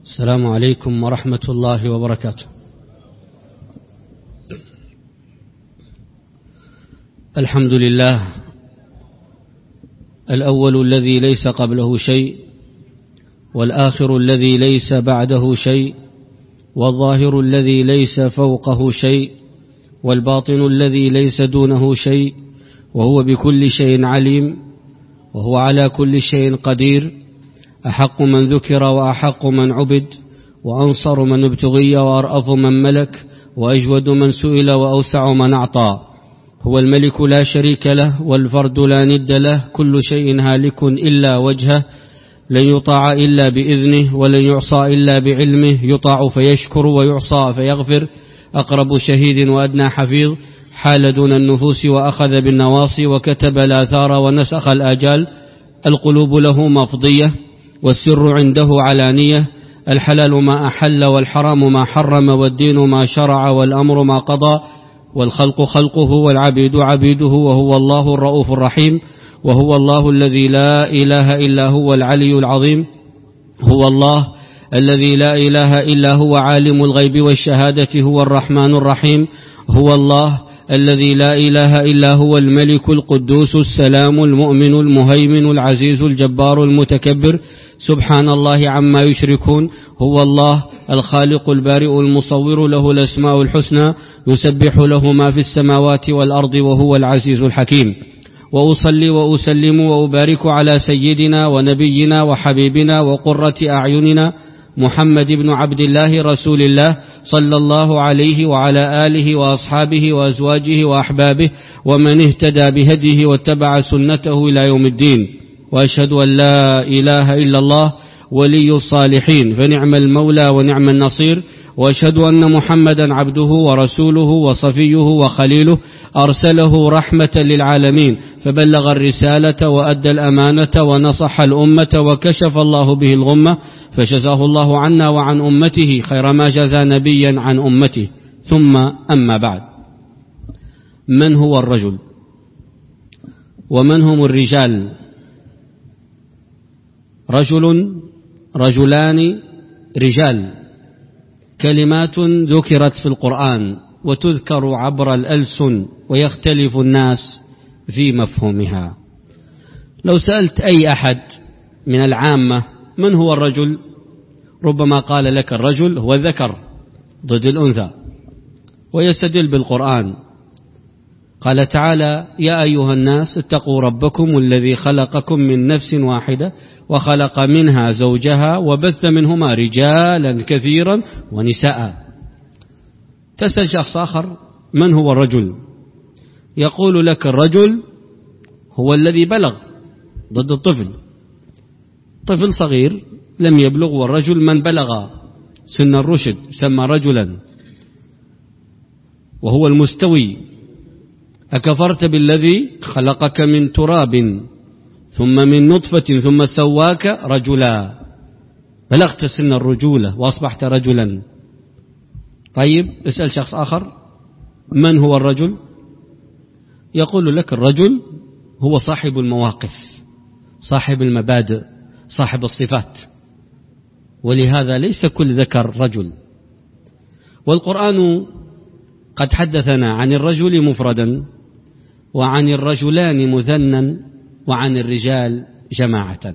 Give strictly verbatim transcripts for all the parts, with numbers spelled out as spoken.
السلام عليكم ورحمة الله وبركاته. الحمد لله الأول الذي ليس قبله شيء، والآخر الذي ليس بعده شيء، والظاهر الذي ليس فوقه شيء، والباطن الذي ليس دونه شيء، وهو بكل شيء عليم، وهو على كل شيء قدير. أحق من ذكر وأحق من عبد، وأنصر من ابتغي وأرأف من ملك، وأجود من سئل وأوسع من أعطى. هو الملك لا شريك له، والفرد لا ند له، كل شيء هالك إلا وجهه، لن يطاع إلا بإذنه، ولن يعصى إلا بعلمه، يطاع فيشكر ويعصى فيغفر، أقرب شهيد وأدنى حفيظ، حال دون النفوس وأخذ بالنواصي، وكتب الآثار ونسخ الآجال. القلوب له مفضية، والسر عنده علانية، الحلال ما أحل والحرام ما حرم، والدين ما شرع والأمر ما قضى، والخلق خلقه والعبيد عبيده، وهو الله الرؤوف الرحيم. وهو الله الذي لا إله إلا هو العلي العظيم. هو الله الذي لا إله إلا هو عالم الغيب والشهادة، هو الرحمن الرحيم. هو الله الذي لا إله إلا هو الملك القدوس السلام المؤمن المهيمن العزيز الجبار المتكبر، سبحان الله عما يشركون. هو الله الخالق البارئ المصور، له الأسماء الحسنى، يسبح له ما في السماوات والأرض، وهو العزيز الحكيم. وأصلي وأسلم وأبارك على سيدنا ونبينا وحبيبنا وقرة أعيننا محمد بن عبد الله رسول الله، صلى الله عليه وعلى آله وأصحابه وأزواجه وأحبابه، ومن اهتدى بهديه واتبع سنته إلى يوم الدين. وأشهد أن لا إله إلا الله ولي الصالحين، فنعم المولى ونعم النصير. وأشهد أن محمدا عبده ورسوله وصفيه وخليله، أرسله رحمة للعالمين، فبلغ الرسالة وأدى الأمانة ونصح الأمة، وكشف الله به الغمة، فجزاه الله عنا وعن أمته خير ما جزى نبيا عن أمته. ثم أما بعد، من هو الرجل ومن هم الرجال؟ رجل، رجلان، رجال، كلمات ذكرت في القرآن وتذكر عبر الألسن، ويختلف الناس في مفهومها. لو سألت أي أحد من العامة من هو الرجل، ربما قال لك الرجل هو الذكر ضد الأنثى، ويستدل بالقرآن. قال تعالى: يا أيها الناس اتقوا ربكم الذي خلقكم من نفس واحدة وخلق منها زوجها وبث منهما رجالا كثيرا ونساء. تسأل شخص آخر من هو الرجل، يقول لك الرجل هو الذي بلغ ضد الطفل. طفل صغير لم يبلغ، والرجل من بلغ سن الرشد سمى رجلا، وهو المستوي. أكفرت بالذي خلقك من تراب ثم من نطفة ثم سواك رجلا، بلغت سن الرجولة وأصبحت رجلا. طيب اسأل شخص آخر من هو الرجل، يقول لك الرجل هو صاحب المواقف، صاحب المبادئ، صاحب الصفات. ولهذا ليس كل ذكر رجل. والقرآن قد حدثنا عن الرجل مفردا، وعن الرجلان مثنى، وعن الرجال جماعة.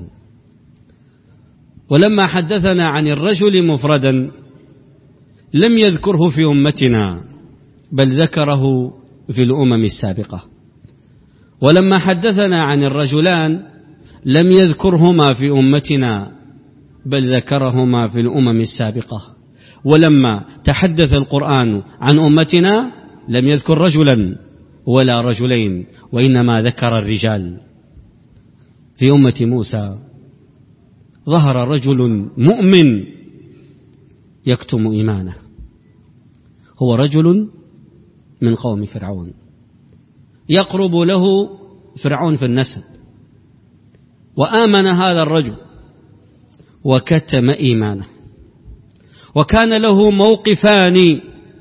ولما حدثنا عن الرجل مفردا لم يذكره في أمتنا، بل ذكره في الأمم السابقة. ولما حدثنا عن الرجلان لم يذكرهما في أمتنا، بل ذكرهما في الأمم السابقة. ولما تحدث القرآن عن أمتنا لم يذكر رجلا ولا رجلين، وإنما ذكر الرجال. في أمة موسى ظهر رجل مؤمن يكتم إيمانه، هو رجل من قوم فرعون، يقرب له فرعون في النسب، وآمن هذا الرجل وكتم إيمانه. وكان له موقفان،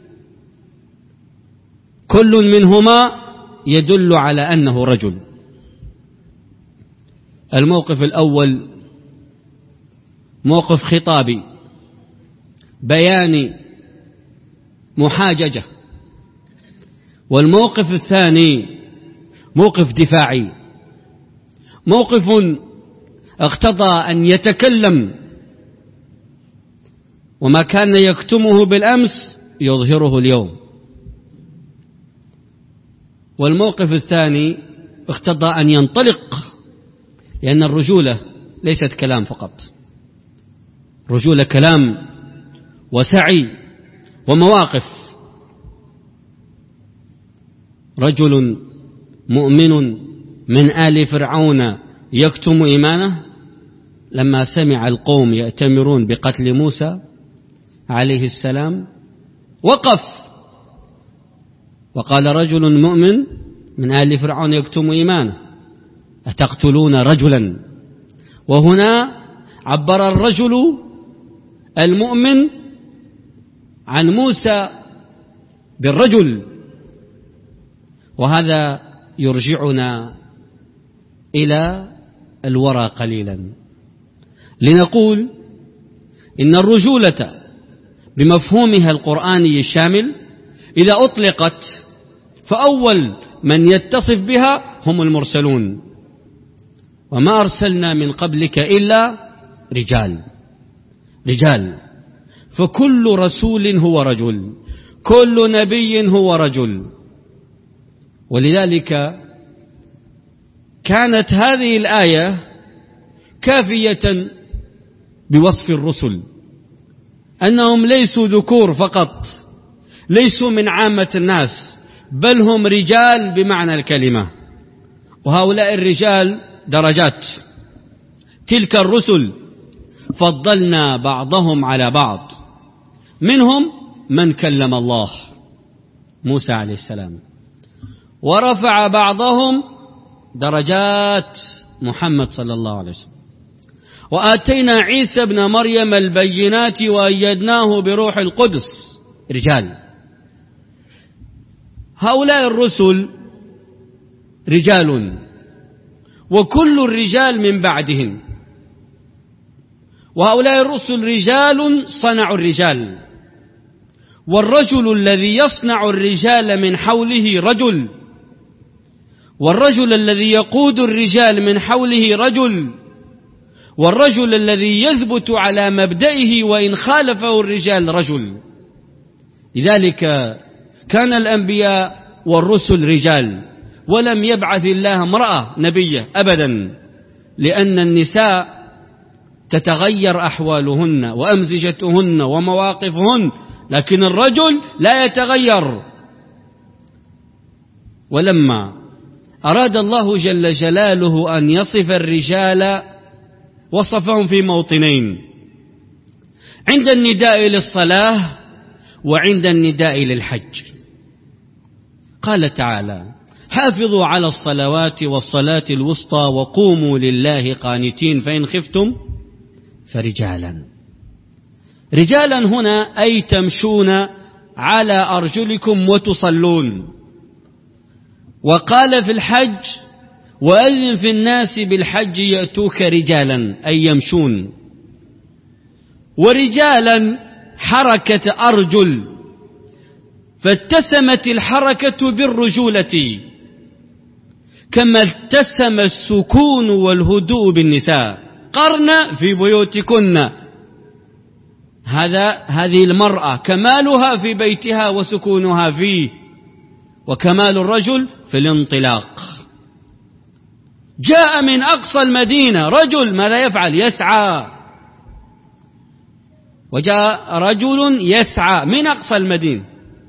كل منهما يدل على أنه رجل. الموقف الأول موقف خطابي، بيان محاججة، والموقف الثاني موقف دفاعي، موقف اقتضى أن يتكلم، وما كان يكتمه بالأمس يظهره اليوم. والموقف الثاني اقتضى أن ينطلق، لأن الرجولة ليست كلام فقط، رجولة كلام وسعي ومواقف. رجل مؤمن من آل فرعون يكتم إيمانه، لما سمع القوم يأتمرون بقتل موسى عليه السلام وقف وقال: رجل مؤمن من آل فرعون يكتم إيمانه أتقتلون رجلا؟ وهنا عبر الرجل المؤمن عن موسى بالرجل. وهذا يرجعنا إلى الورى قليلا، لنقول إن الرجولة بمفهومها القرآني الشامل إذا أطلقت فأول من يتصف بها هم المرسلون، وما أرسلنا من قبلك إلا رجال رجال فكل رسول هو رجل، كل نبي هو رجل. ولذلك كانت هذه الآية كافية بوصف الرسل أنهم ليسوا ذكور فقط، ليسوا من عامة الناس، بل هم رجال بمعنى الكلمة. وهؤلاء الرجال درجات، تلك الرسل فضلنا بعضهم على بعض، منهم من كلم الله موسى عليه السلام، ورفع بعضهم درجات محمد صلى الله عليه وسلم، وآتينا عيسى ابن مريم البينات وأيدناه بروح القدس، رجال. هؤلاء الرسل رجال، وكل الرجال من بعدهم، وهؤلاء الرسل رجال صنعوا الرجال، والرجل الذي يصنع الرجال من حوله رجل، والرجل الذي يقود الرجال من حوله رجل، والرجل الذي يثبت على مبدئه وإن خالفه الرجال رجل. لذلك كان الأنبياء والرسل رجال، ولم يبعث الله امرأة نبية أبدا، لأن النساء تتغير أحوالهن وأمزجتهن ومواقفهن، لكن الرجل لا يتغير. ولما أراد الله جل جلاله أن يصف الرجال وصفهم في موطنين: عند النداء للصلاة وعند النداء للحج. قال تعالى: حافظوا على الصلوات والصلاة الوسطى وقوموا لله قانتين فإن خفتم فرجالا. رجالا هنا أي تمشون على أرجلكم وتصلون. وقال في الحج: وأذن في الناس بالحج يأتوك رجالا، أي يمشون. ورجالا حركة أرجل، فاتسمت الحركة بالرجولة، كما اتسم السكون والهدوء بالنساء. قرن في بيوتكن، هذا هذه المرأة كمالها في بيتها وسكونها فيه، وكمال الرجل في الانطلاق. جاء من أقصى المدينة رجل، ماذا يفعل؟ يسعى. وجاء رجل يسعى من أقصى المدينة.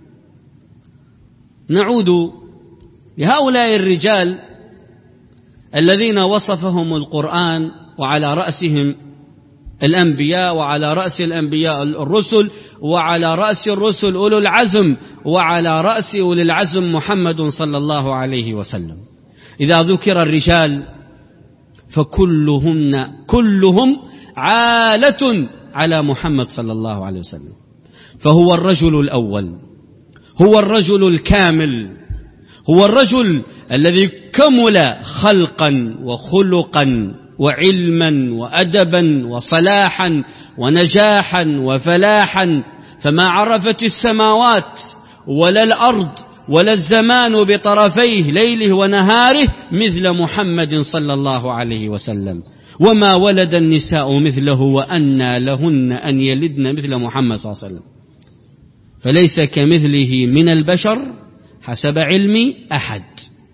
نعود لهؤلاء الرجال الذين وصفهم القرآن، وعلى رأسهم الأنبياء، وعلى رأس الأنبياء الرسل، وعلى رأس الرسل أولو العزم، وعلى رأس أولي العزم محمد صلى الله عليه وسلم. إذا ذكر الرجال فكلهن كلهم عالة على محمد صلى الله عليه وسلم، فهو الرجل الأول، هو الرجل الكامل، هو الرجل الذي كمل خلقا وخلقا وعلما وأدبا وصلاحا ونجاحا وفلاحا، فما عرفت السماوات ولا الأرض ولا الزمان بطرفيه ليله ونهاره مثل محمد صلى الله عليه وسلم، وما ولد النساء مثله وأنى لهن أن يلدن مثل محمد صلى الله عليه وسلم، فليس كمثله من البشر حسب علمي أحد،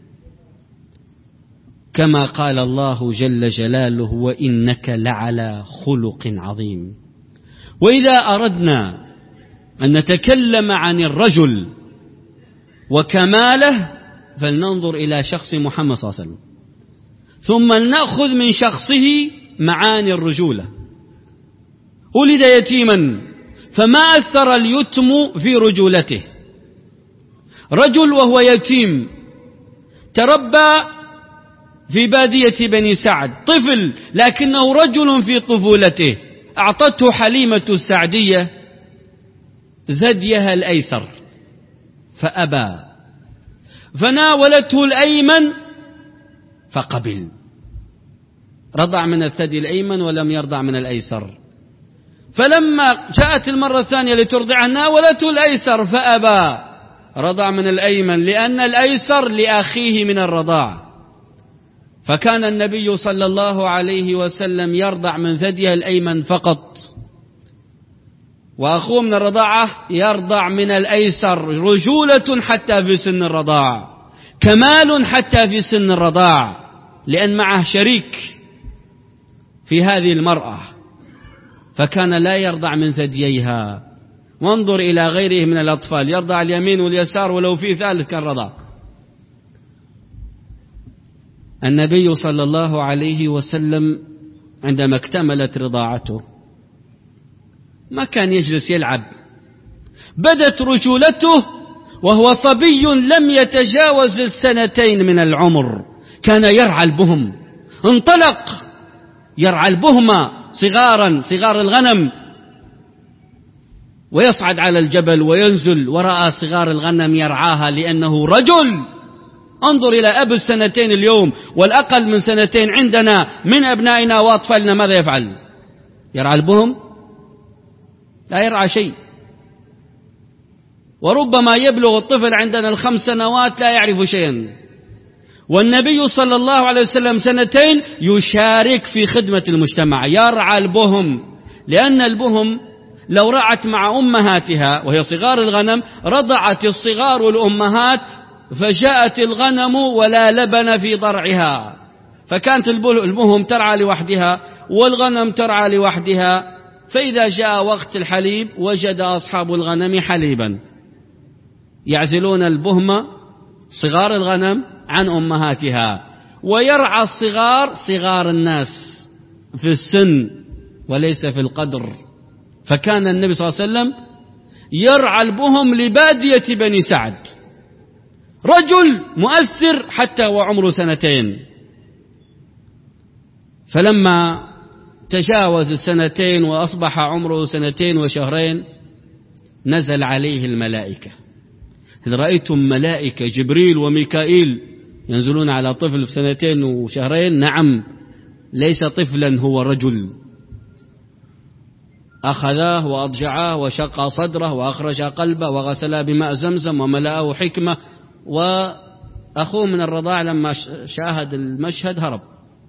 كما قال الله جل جلاله: وإنك لعلى خلق عظيم. وإذا أردنا أن نتكلم عن الرجل وكماله فلننظر إلى شخص محمد صلى الله عليه وسلم، ثم نأخذ من شخصه معاني الرجولة. ولد يتيما فما أثر اليتم في رجولته. رجل وهو يتيم تربى في بادية بني سعد، طفل لكنه رجل في طفولته. أعطته حليمة السعدية ثديها الأيسر فأبى، فناولته الأيمن فقبل، رضع من الثدي الأيمن ولم يرضع من الأيسر. فلما جاءت المرة الثانية لترضعه ناولته الأيسر فأبى، رضع من الأيمن لأن الأيسر لأخيه من الرضاع. فكان النبي صلى الله عليه وسلم يرضع من ثديه الأيمن فقط، وأخوه من الرضاعة يرضع من الأيسر، رجولة حتى في سن الرضاع، كمال حتى في سن الرضاع، لأن معه شريك في هذه المرأة، فكان لا يرضع من ثدييها. وانظر إلى غيره من الأطفال يرضع اليمين واليسار، ولو في ثالث كان رضع. النبي صلى الله عليه وسلم عندما اكتملت رضاعته ما كان يجلس يلعب، بدت رجولته وهو صبي لم يتجاوز السنتين من العمر، كان يرعى البهم، انطلق يرعى البهمة صغارا صغار الغنم، ويصعد على الجبل وينزل ورأى صغار الغنم يرعاها لأنه رجل. انظر إلى أب السنتين اليوم والأقل من سنتين عندنا من أبنائنا وأطفالنا ماذا يفعل؟ يرعى البهم؟ لا يرعى شيء. وربما يبلغ الطفل عندنا الخمس سنوات لا يعرف شيئا، والنبي صلى الله عليه وسلم سنتين يشارك في خدمة المجتمع، يرعى البهم، لأن البهم لو رعت مع أمهاتها وهي صغار الغنم رضعت الصغار الأمهات، فجاءت الغنم ولا لبن في ضرعها، فكانت البهم ترعى لوحدها والغنم ترعى لوحدها. فإذا جاء وقت الحليب وجد أصحاب الغنم حليبا، يعزلون البهمة صغار الغنم عن أمهاتها، ويرعى الصغار صغار الناس في السن وليس في القدر. فكان النبي صلى الله عليه وسلم يرعى البهم لبادية بني سعد، رجل مؤثر حتى وعمره سنتين. فلما تجاوز السنتين وأصبح عمره سنتين وشهرين نزل عليه الملائكة. هل رأيتم ملائكة جبريل وميكائيل ينزلون على طفل في سنتين وشهرين؟ نعم، ليس طفلا، هو رجل. أخذاه وأضجعاه وشق صدره وأخرج قلبه وغسله بماء زمزم وملأه حكمة. وأخوه من الرضاع لما شاهد المشهد هرب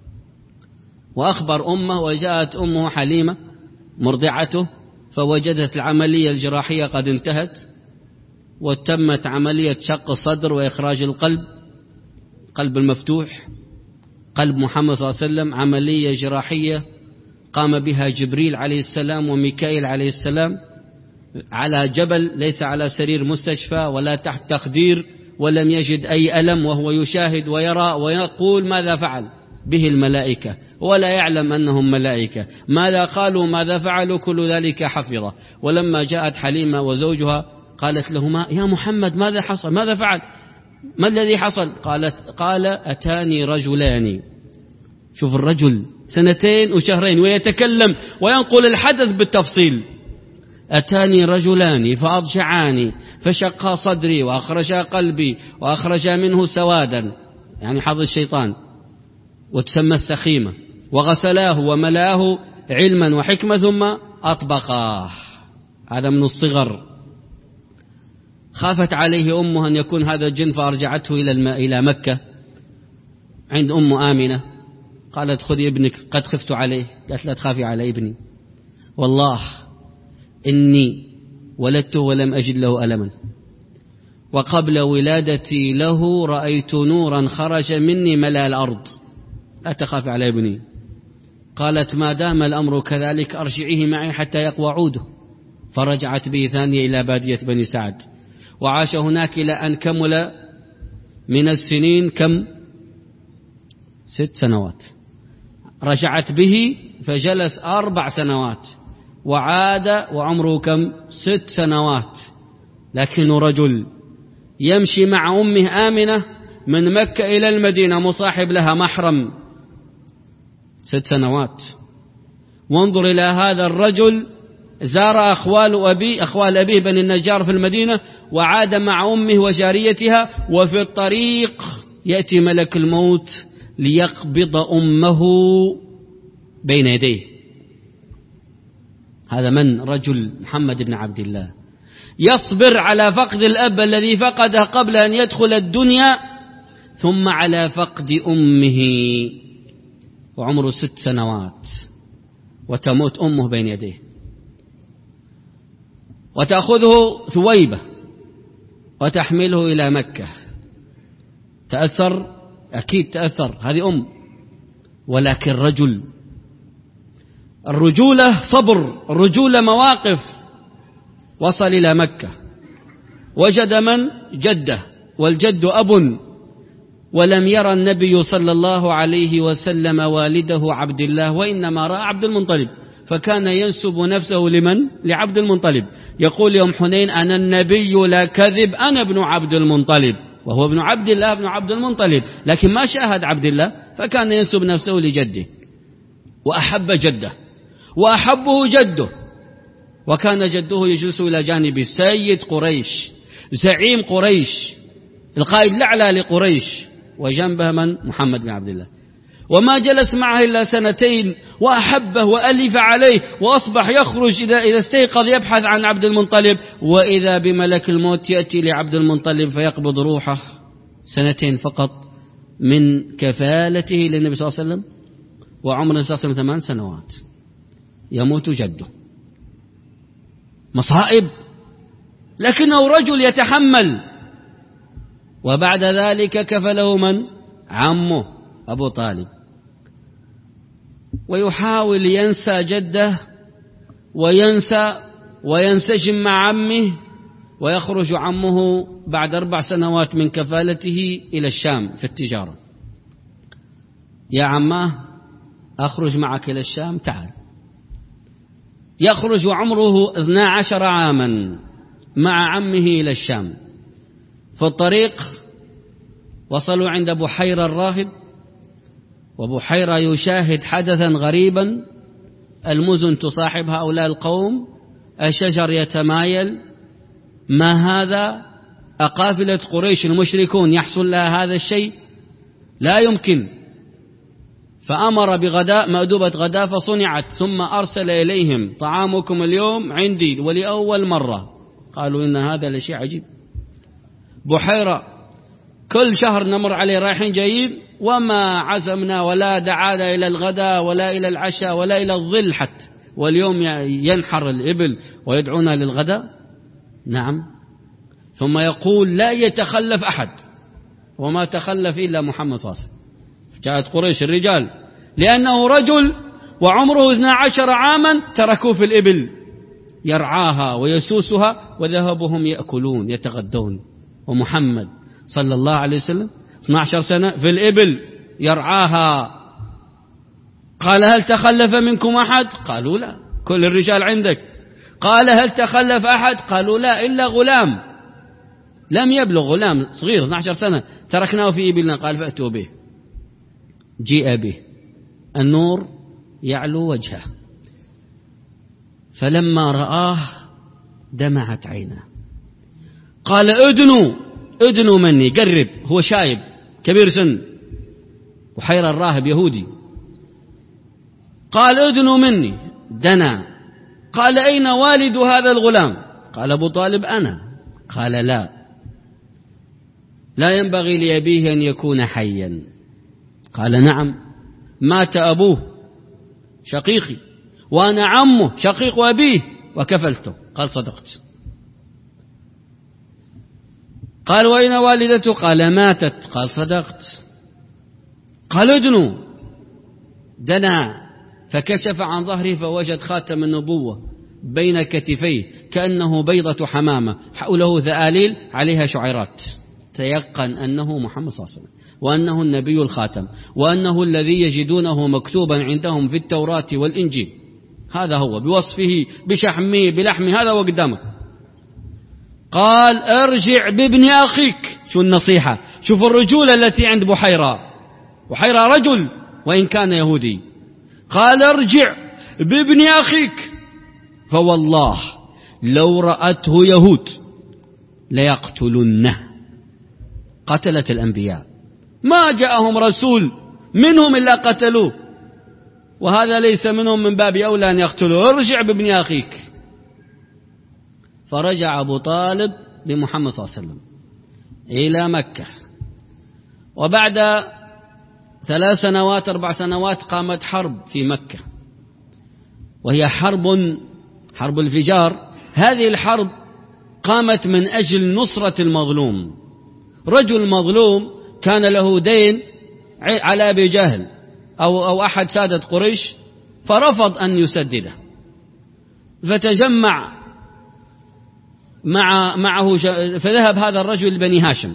وأخبر أمه، وجاءت أمه حليمة مرضعته فوجدت العملية الجراحية قد انتهت، وتمت عملية شق الصدر وإخراج القلب، قلب المفتوح، قلب محمد صلى الله عليه وسلم، عملية جراحية قام بها جبريل عليه السلام وميكائيل عليه السلام على جبل، ليس على سرير مستشفى ولا تحت تخدير، ولم يجد أي ألم، وهو يشاهد ويرى ويقول ماذا فعل به الملائكة، ولا يعلم أنهم ملائكة، ماذا قالوا ماذا فعلوا كل ذلك حفظه. ولما جاءت حليمة وزوجها قالت لهما يا محمد ماذا حصل، ماذا فعل، ما الذي حصل؟ قالت قال أتاني رجلان. شوف الرجل سنتين وشهرين ويتكلم وينقل الحدث بالتفصيل. أتاني رجلان فأضجعاني فشقا صدري وأخرجا قلبي وأخرجا منه سوادا، يعني حظ الشيطان، وتسمى السخيمة، وغسلاه وملاه علما وحكمة ثم أطبقاه. هذا من الصغر. خافت عليه أمه أن يكون هذا الجن فأرجعته إلى إلى مكة عند أم آمنة. قالت خذي ابنك قد خفت عليه. قالت لا تخافي على ابني، والله إني ولدته ولم أجد له ألما، وقبل ولادتي له رأيت نورا خرج مني ملأ الأرض، لا تخافي على ابني. قالت ما دام الأمر كذلك أرجعيه معي حتى يقوى عوده. فرجعت به ثانية إلى بادية بني سعد، وعاش هناك إلى أن كمل من السنين كم؟ ست سنوات. رجعت به فجلس أربع سنوات، وعاد وعمره كم؟ ست سنوات. لكنه رجل يمشي مع أمه آمنة من مكة إلى المدينة مصاحب لها محرم، ست سنوات. وانظر إلى هذا الرجل، زار أخوال أبي أخوال أبيه بني النجار في المدينة، وعاد مع أمه وجاريتها، وفي الطريق يأتي ملك الموت ليقبض أمه بين يديه. هذا من؟ رجل محمد بن عبد الله يصبر على فقد الأب الذي فقده قبل أن يدخل الدنيا، ثم على فقد أمه وعمره ست سنوات، وتموت أمه بين يديه، وتأخذه ثويبة وتحمله إلى مكة. تأثر؟ أكيد تأثر، هذه أم. ولكن رجل، الرجولة صبر، الرجولة مواقف. وصل إلى مكة، وجد من؟ جده، والجد أب. ولم يرى النبي صلى الله عليه وسلم والده عبد الله، وإنما رأى عبد المطلب، فكان ينسب نفسه لمن؟ لعبد المطلب. يقول يوم حنين أنا النبي لا كذب، أنا ابن عبد المطلب، وهو ابن عبد الله ابن عبد المطلب، لكن ما شاهد عبد الله، فكان ينسب نفسه لجده. وأحب جده وأحبه جده، وكان جده يجلس إلى جانب سيد قريش، زعيم قريش، القائد الأعلى لقريش، وجنبه من؟ محمد بن عبد الله. وما جلس معه إلا سنتين، وأحبه وألف عليه، وأصبح يخرج إذا إذا استيقظ يبحث عن عبد المطلب، وإذا بملك الموت يأتي لعبد المطلب فيقبض روحه. سنتين فقط من كفالته للنبي صلى الله عليه وسلم، وعمر النبي صلى الله عليه وسلم ثمان سنوات، يموت جده. مصائب، لكنه رجل يتحمل. وبعد ذلك كفله من؟ عمه أبو طالب، ويحاول ينسى جده وينسى وينسجم مع عمه، ويخرج عمه بعد أربع سنوات من كفالته إلى الشام في التجارة. يا عماه أخرج معك إلى الشام، تعال. يخرج عمره اثنا عشر عاما مع عمه إلى الشام. في الطريق وصلوا عند بحيرة الراهب، وبحيرة يشاهد حدثا غريبا. المزن تصاحب هؤلاء القوم، الشجر يتمايل. ما هذا؟ أقافلة قريش المشركون يحصل لها هذا الشيء؟ لا يمكن. فأمر بغداء، مأدوبة غداء فصنعت، ثم أرسل إليهم طعامكم اليوم عندي ولأول مرة. قالوا إن هذا لشيء عجيب. بحيرة كل شهر نمر عليه رايحين جايين، وما عزمنا ولا دعانا إلى الغداء ولا إلى العشاء ولا إلى الظل حتى، واليوم ينحر الإبل ويدعونا للغداء. نعم. ثم يقول لا يتخلف أحد، وما تخلف إلا محمد صلى الله عليه وسلم. جاءت قريش الرجال، لأنه رجل وعمره اثنا عشر عاما، تركوه في الإبل يرعاها ويسوسها، وذهبهم يأكلون يتغدون، ومحمد صلى الله عليه وسلم اثنا عشر سنة في الإبل يرعاها. قال هل تخلف منكم أحد؟ قالوا لا، كل الرجال عندك. قال هل تخلف أحد؟ قالوا لا إلا غلام لم يبلغ، غلام صغير اثنا عشر سنة تركناه في إبلنا. قال فأتوا به. جيء به، النور يعلو وجهه، فلما رآه دمعت عينه. قال ادنوا ادنوا مني، قرب. هو شايب كبير سن، بحيرة الراهب يهودي. قال ادنوا مني. دنا قال أين والد هذا الغلام؟ قال أبو طالب أنا. قال لا لا ينبغي لأبيه أن يكون حيا. قال نعم، مات أبوه شقيقي وأنا عمه شقيق أبيه وكفلته. قال صدقت. قال وأين والدته؟ قال ماتت. قال صدقت. قال ادنوا. دنا فكشف عن ظهره فوجد خاتم النبوة بين كتفيه كأنه بيضة حمامة، حوله ذآليل عليها شعيرات. تيقن أنه محمد صلى الله عليه وسلم، وأنه النبي الخاتم، وأنه الذي يجدونه مكتوبا عندهم في التوراة والإنجيل. هذا هو بوصفه بشحمه بلحمه، هذا هو قدامه. قال ارجع بابن أخيك. شو النصيحة؟ شوف الرجولة التي عند بحيرة. بحيرة رجل وإن كان يهودي. قال ارجع بابن أخيك فوالله لو رأته يهود ليقتلنه. قتلت الأنبياء، ما جاءهم رسول منهم إلا قتلوه، وهذا ليس منهم من باب أولى أن يقتلوه. ارجع بابن أخيك. فرجع أبو طالب بمحمد صلى الله عليه وسلم إلى مكة. وبعد ثلاث سنوات أربع سنوات قامت حرب في مكة، وهي حرب حرب الفجار. هذه الحرب قامت من أجل نصرة المظلوم. رجل مظلوم كان له دين على أبي جهل أو, أو أحد سادة قريش، فرفض أن يسدده، فتجمع مع معه فذهب هذا الرجل لبني هاشم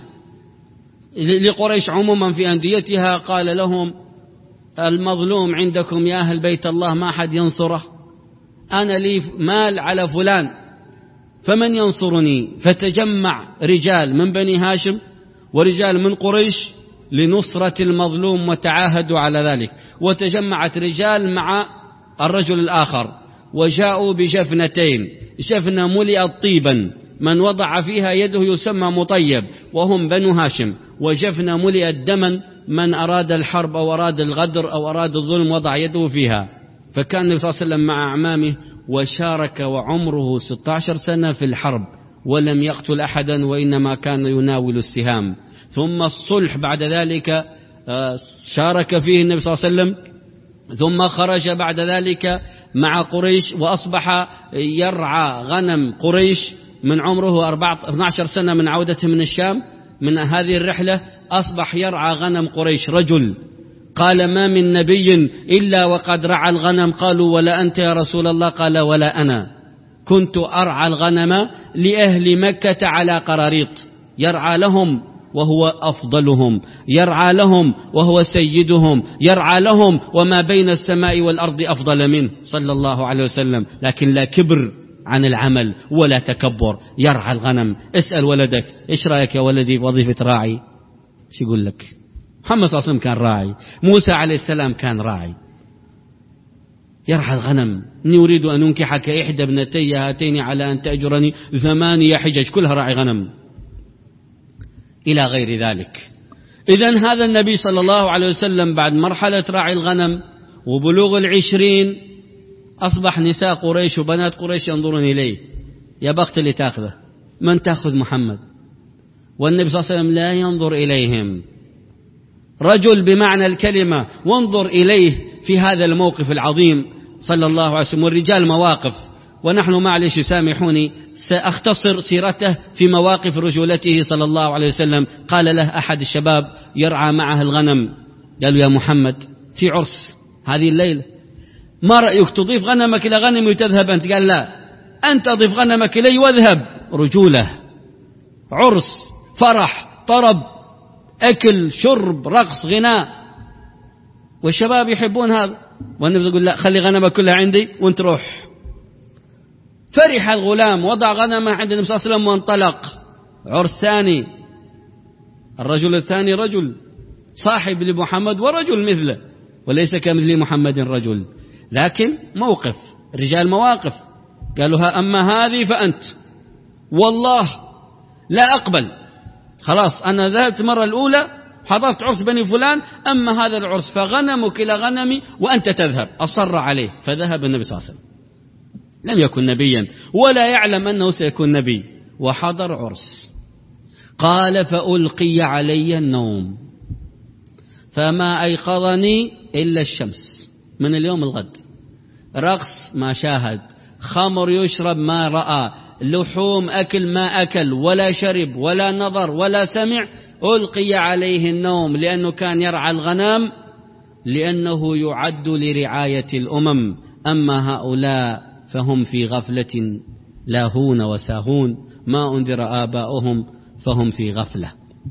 لقريش عموما في أنديتها. قال لهم المظلوم عندكم يا أهل بيت الله ما أحد ينصره، أنا لي مال على فلان فمن ينصرني؟ فتجمع رجال من بني هاشم ورجال من قريش لنصرة المظلوم وتعاهدوا على ذلك. وتجمعت رجال مع الرجل الآخر وجاءوا بجفنتين، جفنة ملئت طيبا من وضع فيها يده يسمى مطيب وهم بنو هاشم، وجفنة ملئت دما من أراد الحرب أو أراد الغدر أو أراد الظلم وضع يده فيها. فكان النبي صلى الله عليه وسلم مع أعمامه وشارك وعمره ستة عشر سنة في الحرب ولم يقتل أحدا، وإنما كان يناول السهام. ثم الصلح بعد ذلك شارك فيه النبي صلى الله عليه وسلم، ثم خرج بعد ذلك مع قريش وأصبح يرعى غنم قريش من عمره اثنتي عشرة سنة من عودته من الشام. من هذه الرحلة أصبح يرعى غنم قريش. رجل قال ما من نبي إلا وقد رعى الغنم. قالوا ولا أنت يا رسول الله؟ قال ولا أنا، كنت أرعى الغنم لأهل مكة على قراريط، يرعى لهم وهو أفضلهم، يرعى لهم وهو سيدهم، يرعى لهم وما بين السماء والأرض أفضل منه صلى الله عليه وسلم. لكن لا كبر عن العمل ولا تكبر، يرعى الغنم. اسأل ولدك إيش رأيك يا ولدي في وظيفة راعي؟ ايش يقول لك؟ محمد صلى الله عليه وسلم كان راعي، موسى عليه السلام كان راعي، يرعى الغنم. إني أريد أن أنكحك إحدى ابنتي هاتين على أن تأجرني ثمانية حجج، كلها راعي غنم، إلى غير ذلك. إذن هذا النبي صلى الله عليه وسلم بعد مرحلة راعي الغنم وبلوغ العشرين أصبح نساء قريش وبنات قريش ينظرون إليه، يا بخت اللي تأخذه، من تأخذ محمد؟ والنبي صلى الله عليه وسلم لا ينظر إليهم. رجل بمعنى الكلمة، وانظر إليه في هذا الموقف العظيم صلى الله عليه وسلم. والرجال مواقف، ونحن معلش سامحوني سأختصر سيرته في مواقف رجولته صلى الله عليه وسلم. قال له أحد الشباب يرعى معه الغنم، قالوا يا محمد في عرس هذه الليلة، ما رأيك تضيف غنمك إلى غنمي وتذهب أنت؟ قال لا، أنت أضيف غنمك إلي واذهب. رجولة، عرس، فرح، طرب، أكل، شرب، رقص، غناء، والشباب يحبون هذا. والنبي يقول لا، خلي غنمك كلها عندي وانت روح. فرح الغلام، وضع غنمه عند النبي صلى الله عليه وسلم وانطلق. عرس ثاني، الرجل الثاني رجل صاحب لمحمد ورجل مثله، وليس كمثل محمد رجل، لكن موقف، رجال مواقف. قالوا ها أما هذه فأنت والله لا أقبل، خلاص أنا ذهبت مرة الأولى حضرت عرس بني فلان، أما هذا العرس فغنمك إلى غنمي وأنت تذهب. أصر عليه، فذهب النبي صلى الله عليه وسلم. لم يكن نبيا ولا يعلم أنه سيكون نبي، وحضر عرس. قال فألقي علي النوم فما أيقظني إلا الشمس. من اليوم الغد، رقص ما شاهد، خمر يشرب ما رأى، لحوم أكل ما أكل ولا شرب ولا نظر ولا سمع. ألقي عليه النوم لأنه كان يرعى الغنم، لأنه يعد لرعاية الأمم. أما هؤلاء فهم في غفلة لاهون وساهون، ما أنذر آباؤهم فهم في غفلة.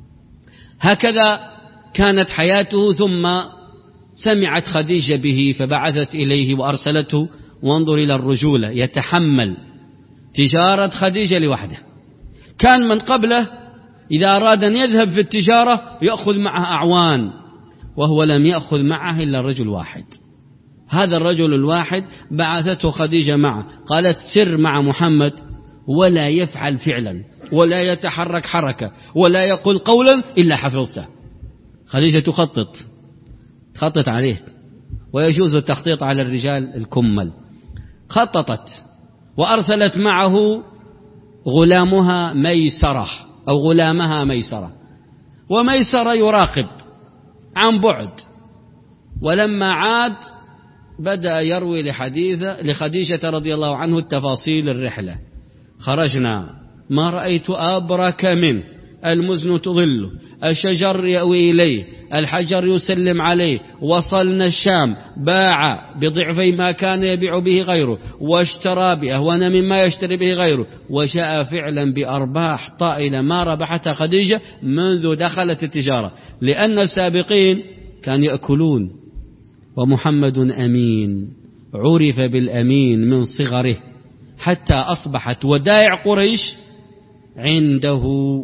هكذا كانت حياته. ثم سمعت خديجة به فبعثت إليه وأرسلته. وانظر إلى الرجولة، يتحمل تجارة خديجة لوحده. كان من قبله إذا أراد أن يذهب في التجارة يأخذ معه أعوان، وهو لم يأخذ معه إلا رجل واحد. هذا الرجل الواحد بعثته خديجة معه، قالت سر مع محمد ولا يفعل فعلا ولا يتحرك حركة ولا يقول قولا إلا حفظته. خديجة تخطط تخطط عليه، ويجوز التخطيط على الرجال الكمل. خططت وأرسلت معه غلامها ميسرة أو غلامها ميسرة، وميسرة يراقب عن بعد. ولما عاد بدأ يروي لحديثة لخديجة رضي الله عنه التفاصيل الرحلة. خرجنا ما رأيت أبرك منه، المزن تظله، الشجر يأوي إليه، الحجر يسلم عليه. وصلنا الشام، باع بضعفي ما كان يبيع به غيره، واشترى بأهون مما يشتري به غيره، وجاء فعلا بأرباح طائلة ما ربحتها خديجة منذ دخلت التجارة، لأن السابقين كانوا يأكلون. ومحمد أمين، عرف بالأمين من صغره حتى أصبحت ودائع قريش عنده.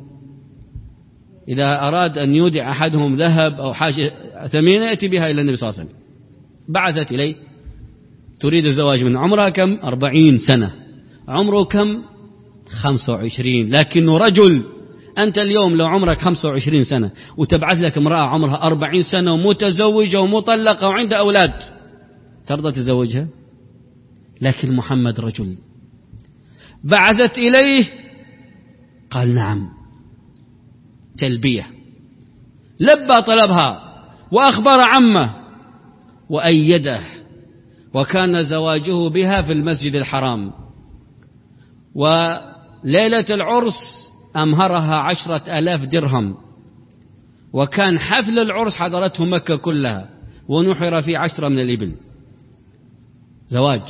إذا أراد أن يودع أحدهم ذهب أو حاجة ثمينة يأتي بها إلى النبي صلى الله عليه وسلم. بعثت إليه تريد الزواج من عمرها كم؟ أربعين سنة. عمره كم؟ خمسة وعشرين. لكنه رجل. أنت اليوم لو عمرك خمسة وعشرين سنة وتبعث لك امرأة عمرها أربعين سنة ومتزوجة ومطلقة وعندها أولاد، ترضى تزوجها؟ لكن محمد رجل. بعثت إليه قال نعم، تلبية، لبى طلبها وأخبر عمه وأيده. وكان زواجه بها في المسجد الحرام، وليلة العرس أمهرها عشرة آلاف درهم، وكان حفل العرس حضرته مكة كلها، ونحر في عشرة من الإبل. زواج.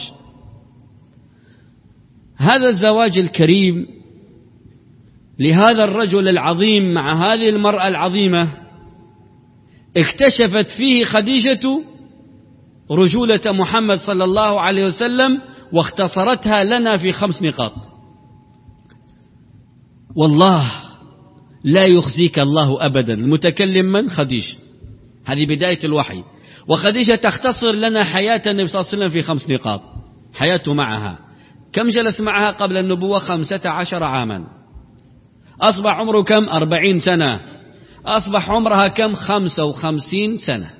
هذا الزواج الكريم لهذا الرجل العظيم مع هذه المرأة العظيمة اكتشفت فيه خديجة رجولة محمد صلى الله عليه وسلم، واختصرتها لنا في خمس نقاط. والله لا يخزيك الله أبدا. المتكلم من؟ خديجة. هذه بداية الوحي. وخديجة تختصر لنا حياة النبي صلى الله عليه وسلم في خمس نقاط. حياته معها، كم جلس معها قبل النبوة؟ خمسة عشر عاما. أصبح عمره كم؟ أربعين سنة. أصبح عمرها كم؟ خمسة وخمسين سنة.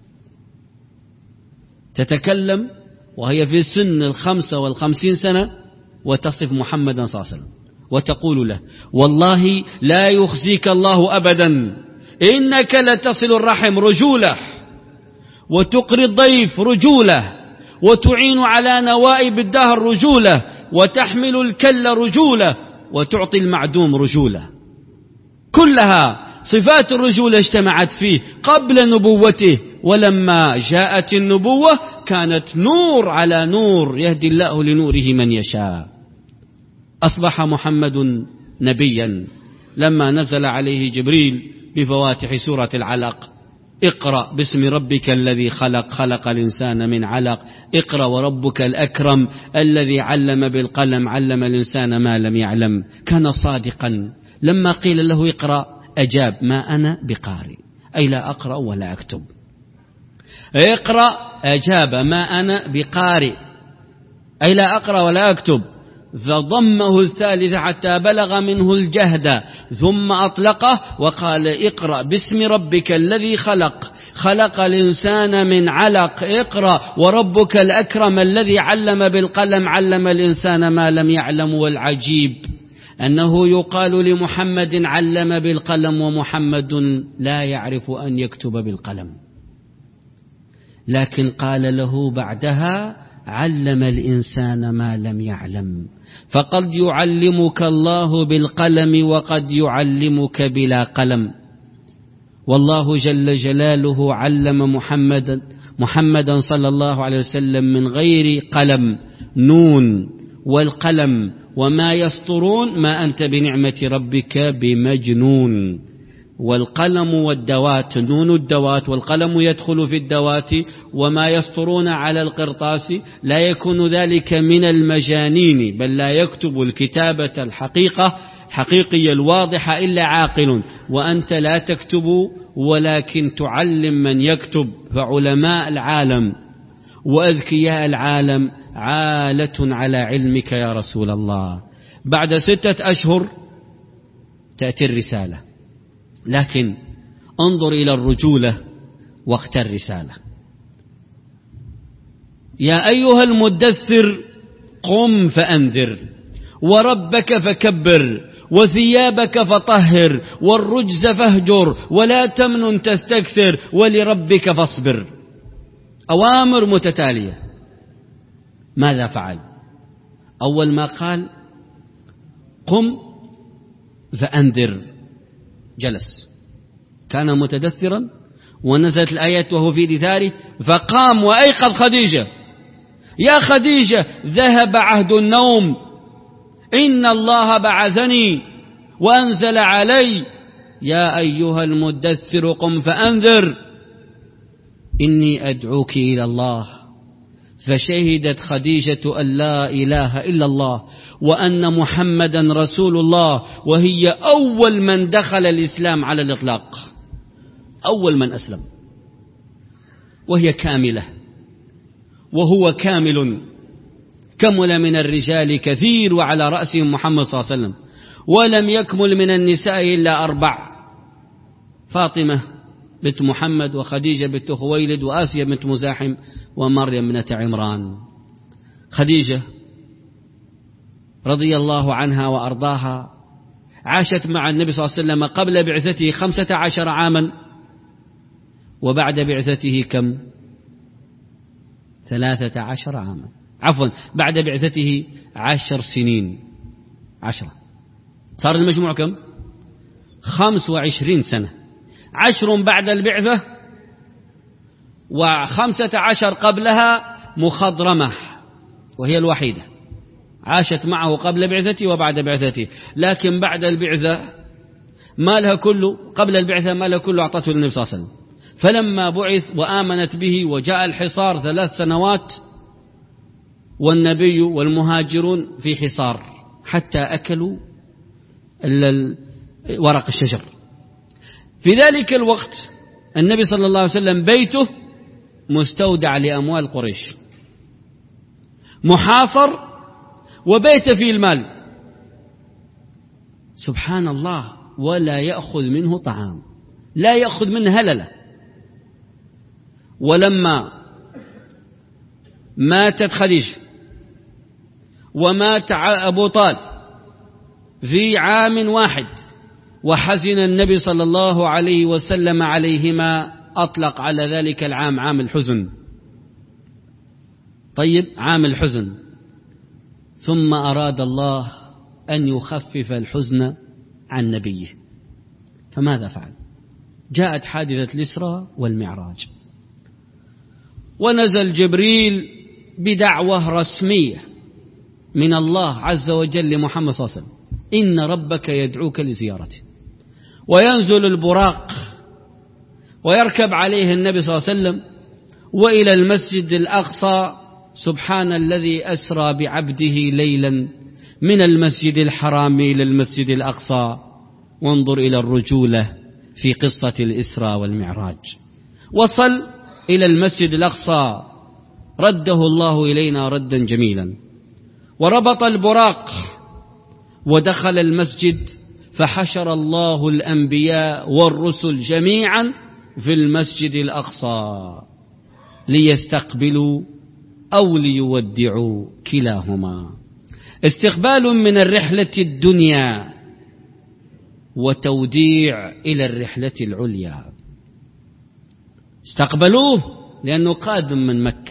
تتكلم وهي في سن الخمسة والخمسين سنة وتصف محمدا صلى الله عليه وسلم وتقول له والله لا يخزيك الله أبدا، إنك لتصل الرحم رجولة، وتقري الضيف رجولة، وتعين على نوائب الدهر رجولة، وتحمل الكل رجولة، وتعطي المعدوم رجولة. كلها صفات الرجولة اجتمعت فيه قبل نبوته، ولما جاءت النبوة كانت نور على نور، يهدي الله لنوره من يشاء. أصبح محمد نبيا لما نزل عليه جبريل بفواتح سورة العلق: اقرأ باسم ربك الذي خلق، خلق الإنسان من علق، اقرأ وربك الأكرم الذي علم بالقلم، علم الإنسان ما لم يعلم. كان صادقا لما قيل له اقرأ أجاب: ما أنا بقارئ، أي لا أقرأ ولا أكتب. اقرأ أجاب: ما أنا بقارئ، أي لا أقرأ ولا أكتب. فضمه الثالث حتى بلغ منه الجهد، ثم أطلقه وقال: اقرأ باسم ربك الذي خلق، خلق الإنسان من علق. اقرأ وربك الأكرم الذي علم بالقلم علم الإنسان ما لم يعلم. والعجيب أنه يقال لمحمد علم بالقلم ومحمد لا يعرف أن يكتب بالقلم، لكن قال له بعدها علم الإنسان ما لم يعلم. فقد يعلمك الله بالقلم وقد يعلمك بلا قلم. والله جل جلاله علم محمدا محمدا صلى الله عليه وسلم من غير قلم، نون والقلم وما يسطرون ما أنت بنعمة ربك بمجنون. والقلم والدوات، نون الدوات والقلم يدخل في الدوات، وما يسطرون على القرطاس لا يكون ذلك من المجانين، بل لا يكتب الكتابة الحقيقة حقيقية الواضحة إلا عاقل. وأنت لا تكتب ولكن تعلم من يكتب. فعلماء العالم وأذكياء العالم عالة على علمك يا رسول الله. بعد ستة أشهر تأتي الرسالة، لكن انظر إلى الرجولة وقت الرسالة. يا أيها المدثر قم فأنذر، وربك فكبر، وثيابك فطهر، والرجز فاهجر، ولا تمنن تستكثر، ولربك فاصبر. أوامر متتالية. ماذا فعل؟ أول ما قال قم فأنذر جلس، كان متدثرا، ونزلت الآيات وهو في دثاره، فقام وأيقظ خديجة. يا خديجة ذهب عهد النوم، إن الله بعثني وأنزل علي يا أيها المدثر قم فأنذر إني أدعوك إلى الله. فشهدت خديجة أن لا إله إلا الله وأن محمدا رسول الله، وهي أول من دخل الإسلام على الإطلاق، أول من أسلم، وهي كاملة وهو كامل. كمل من الرجال كثير وعلى رأسهم محمد صلى الله عليه وسلم، ولم يكمل من النساء إلا أربع: فاطمة بنت محمد، وخديجة بنت خويلد، وآسيا بنت مزاحم، ومريم بنت عمران. خديجة رضي الله عنها وأرضاها عاشت مع النبي صلى الله عليه وسلم قبل بعثته خمسة عشر عاما، وبعد بعثته كم؟ ثلاثة عشر عاما، عفوا بعد بعثته عشر سنين، عشرة، صار المجموع كم؟ خمس وعشرين سنة. عشر بعد البعثة وخمسة عشر قبلها مخضرمة، وهي الوحيدة عاشت معه قبل بعثته وبعد بعثته. لكن بعد البعثة مالها كله، قبل البعثة مالها كله أعطته للنبي صلى الله عليه وسلم. فلما بعث وآمنت به وجاء الحصار ثلاث سنوات، والنبي والمهاجرون في حصار حتى أكلوا ورق الشجر. في ذلك الوقت النبي صلى الله عليه وسلم بيته مستودع لأموال قريش، محاصر، وبيت فيه المال، سبحان الله، ولا يأخذ منه طعام، لا يأخذ منه هللة. ولما ماتت خديجة ومات أبو طالب في عام واحد، وحزن النبي صلى الله عليه وسلم عليهما، أطلق على ذلك العام عام الحزن. طيب، عام الحزن. ثم أراد الله أن يخفف الحزن عن نبيه، فماذا فعل؟ جاءت حادثة الإسراء والمعراج، ونزل جبريل بدعوة رسمية من الله عز وجل لمحمد صلى الله عليه وسلم: إن ربك يدعوك لزيارته. وينزل البراق ويركب عليه النبي صلى الله عليه وسلم وإلى المسجد الأقصى. سبحان الذي أسرى بعبده ليلا من المسجد الحرام إلى المسجد الأقصى. وانظر إلى الرجولة في قصة الإسراء والمعراج. وصل إلى المسجد الأقصى، رده الله إلينا ردا جميلا، وربط البراق ودخل المسجد، فحشر الله الأنبياء والرسل جميعا في المسجد الأقصى ليستقبلوا أو ليودعوا، كلاهما. استقبال من الرحلة الدنيا وتوديع إلى الرحلة العليا. استقبلوه لأنه قادم من مكة،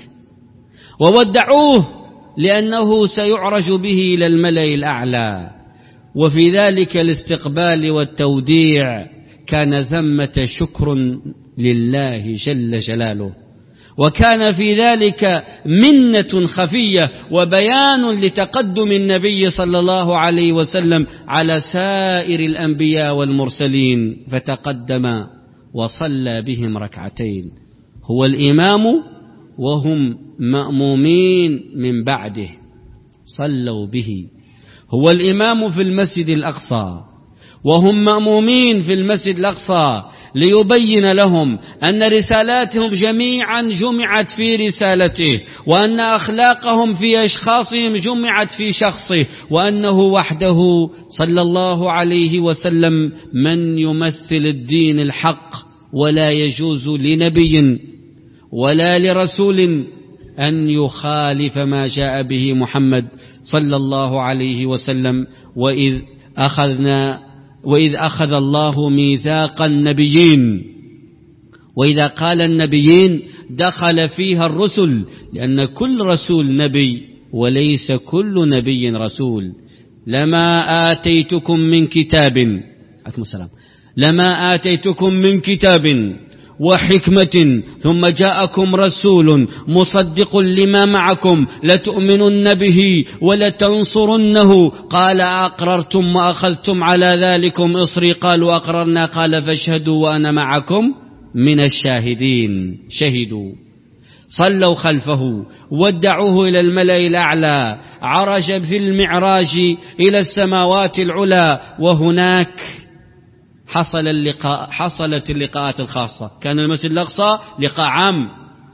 وودعوه لأنه سيعرج به إلى الملأ الأعلى. وفي ذلك الاستقبال والتوديع كان ثمة شكر لله جل جلاله، وكان في ذلك منة خفية وبيان لتقدم النبي صلى الله عليه وسلم على سائر الأنبياء والمرسلين، فتقدم وصلى بهم ركعتين، هو الإمام وهم مأمومين من بعده، صلوا به. هو الإمام في المسجد الأقصى وهم مأمومين في المسجد الأقصى، ليبين لهم أن رسالاتهم جميعا جمعت في رسالته، وأن أخلاقهم في أشخاصهم جمعت في شخصه، وأنه وحده صلى الله عليه وسلم من يمثل الدين الحق، ولا يجوز لنبي ولا لرسول أن يخالف ما جاء به محمد صلى الله عليه وسلم. وإذ أخذنا وإذ أخذ الله ميثاق النبيين، وإذا قال النبيين دخل فيها الرسل، لأن كل رسول نبي وليس كل نبي رسول. لما آتيتكم من كتاب عليكم السلام لما آتيتكم من كتاب وحكمة ثم جاءكم رسول مصدق لما معكم لتؤمنن به ولتنصرنه قال أقررتم وأخذتم على ذلكم إصري قالوا أقررنا قال فاشهدوا وأنا معكم من الشاهدين. شهدوا، صلوا خلفه، ودعوه إلى الملأ الأعلى، عرج في المعراج إلى السماوات العلى، وهناك حصل اللقاء حصلت اللقاءات الخاصة. كان المسجد الأقصى لقاء عام،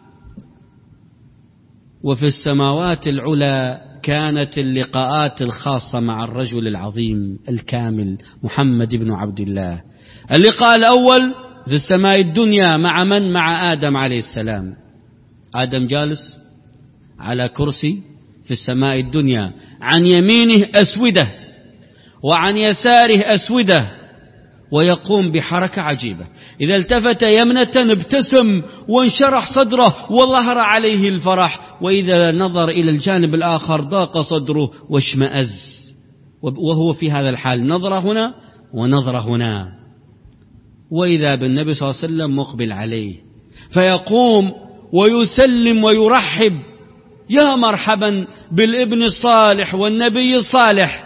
وفي السماوات العلى كانت اللقاءات الخاصة مع الرجل العظيم الكامل محمد بن عبد الله. اللقاء الأول في السماء الدنيا مع من؟ مع آدم عليه السلام. آدم جالس على كرسي في السماء الدنيا، عن يمينه أسودة وعن يساره أسودة، ويقوم بحركة عجيبة. إذا التفت يمنة ابتسم وانشرح صدره وظهر عليه الفرح، وإذا نظر إلى الجانب الآخر ضاق صدره واشمأز، وهو في هذا الحال، نظر هنا ونظر هنا. وإذا بالنبي صلى الله عليه وسلم مقبل عليه، فيقوم ويسلم ويرحب، يا مرحبا بالابن الصالح والنبي الصالح.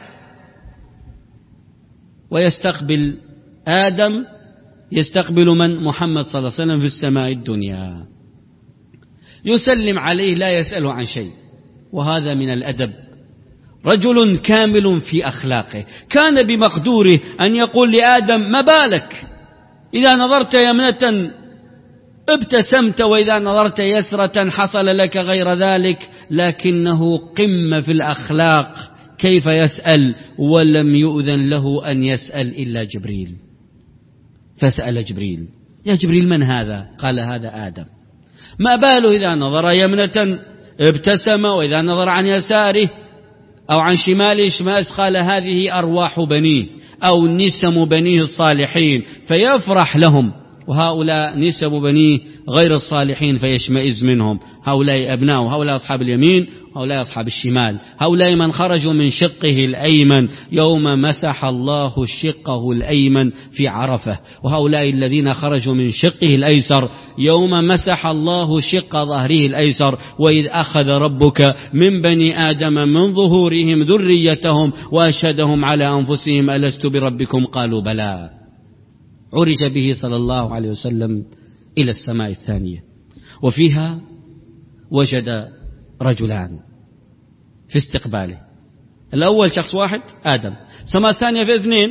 ويستقبل آدم، يستقبل من؟ محمد صلى الله عليه وسلم في السماء الدنيا، يسلم عليه لا يسأله عن شيء. وهذا من الأدب، رجل كامل في أخلاقه، كان بمقدوره أن يقول لآدم ما بالك، إذا نظرت يمنة ابتسمت وإذا نظرت يسرة حصل لك غير ذلك، لكنه قمة في الأخلاق. كيف يسأل ولم يؤذن له أن يسأل إلا جبريل؟ فسأل جبريل يا جبريل من هذا؟ قال هذا آدم. ما باله إذا نظر يمنة ابتسم وإذا نظر عن يساره أو عن شماله اشمأز؟ قال هذه أرواح بنيه أو نسم بنيه الصالحين فيفرح لهم، وهؤلاء نسب بنيه غير الصالحين فيشمئز منهم. هؤلاء أبناء، هؤلاء أصحاب اليمين، هؤلاء أصحاب الشمال، هؤلاء من خرجوا من شقه الأيمن يوم مسح الله شقه الأيمن في عرفة، وهؤلاء الذين خرجوا من شقه الأيسر يوم مسح الله شق ظهره الأيسر. وإذ أخذ ربك من بني آدم من ظهورهم ذريتهم وأشهدهم على أنفسهم ألست بربكم قالوا بلى. عرج به صلى الله عليه وسلم إلى السماء الثانية، وفيها وجد رجلان في استقباله. الأول شخص واحد آدم، السماء الثانية في اثنين.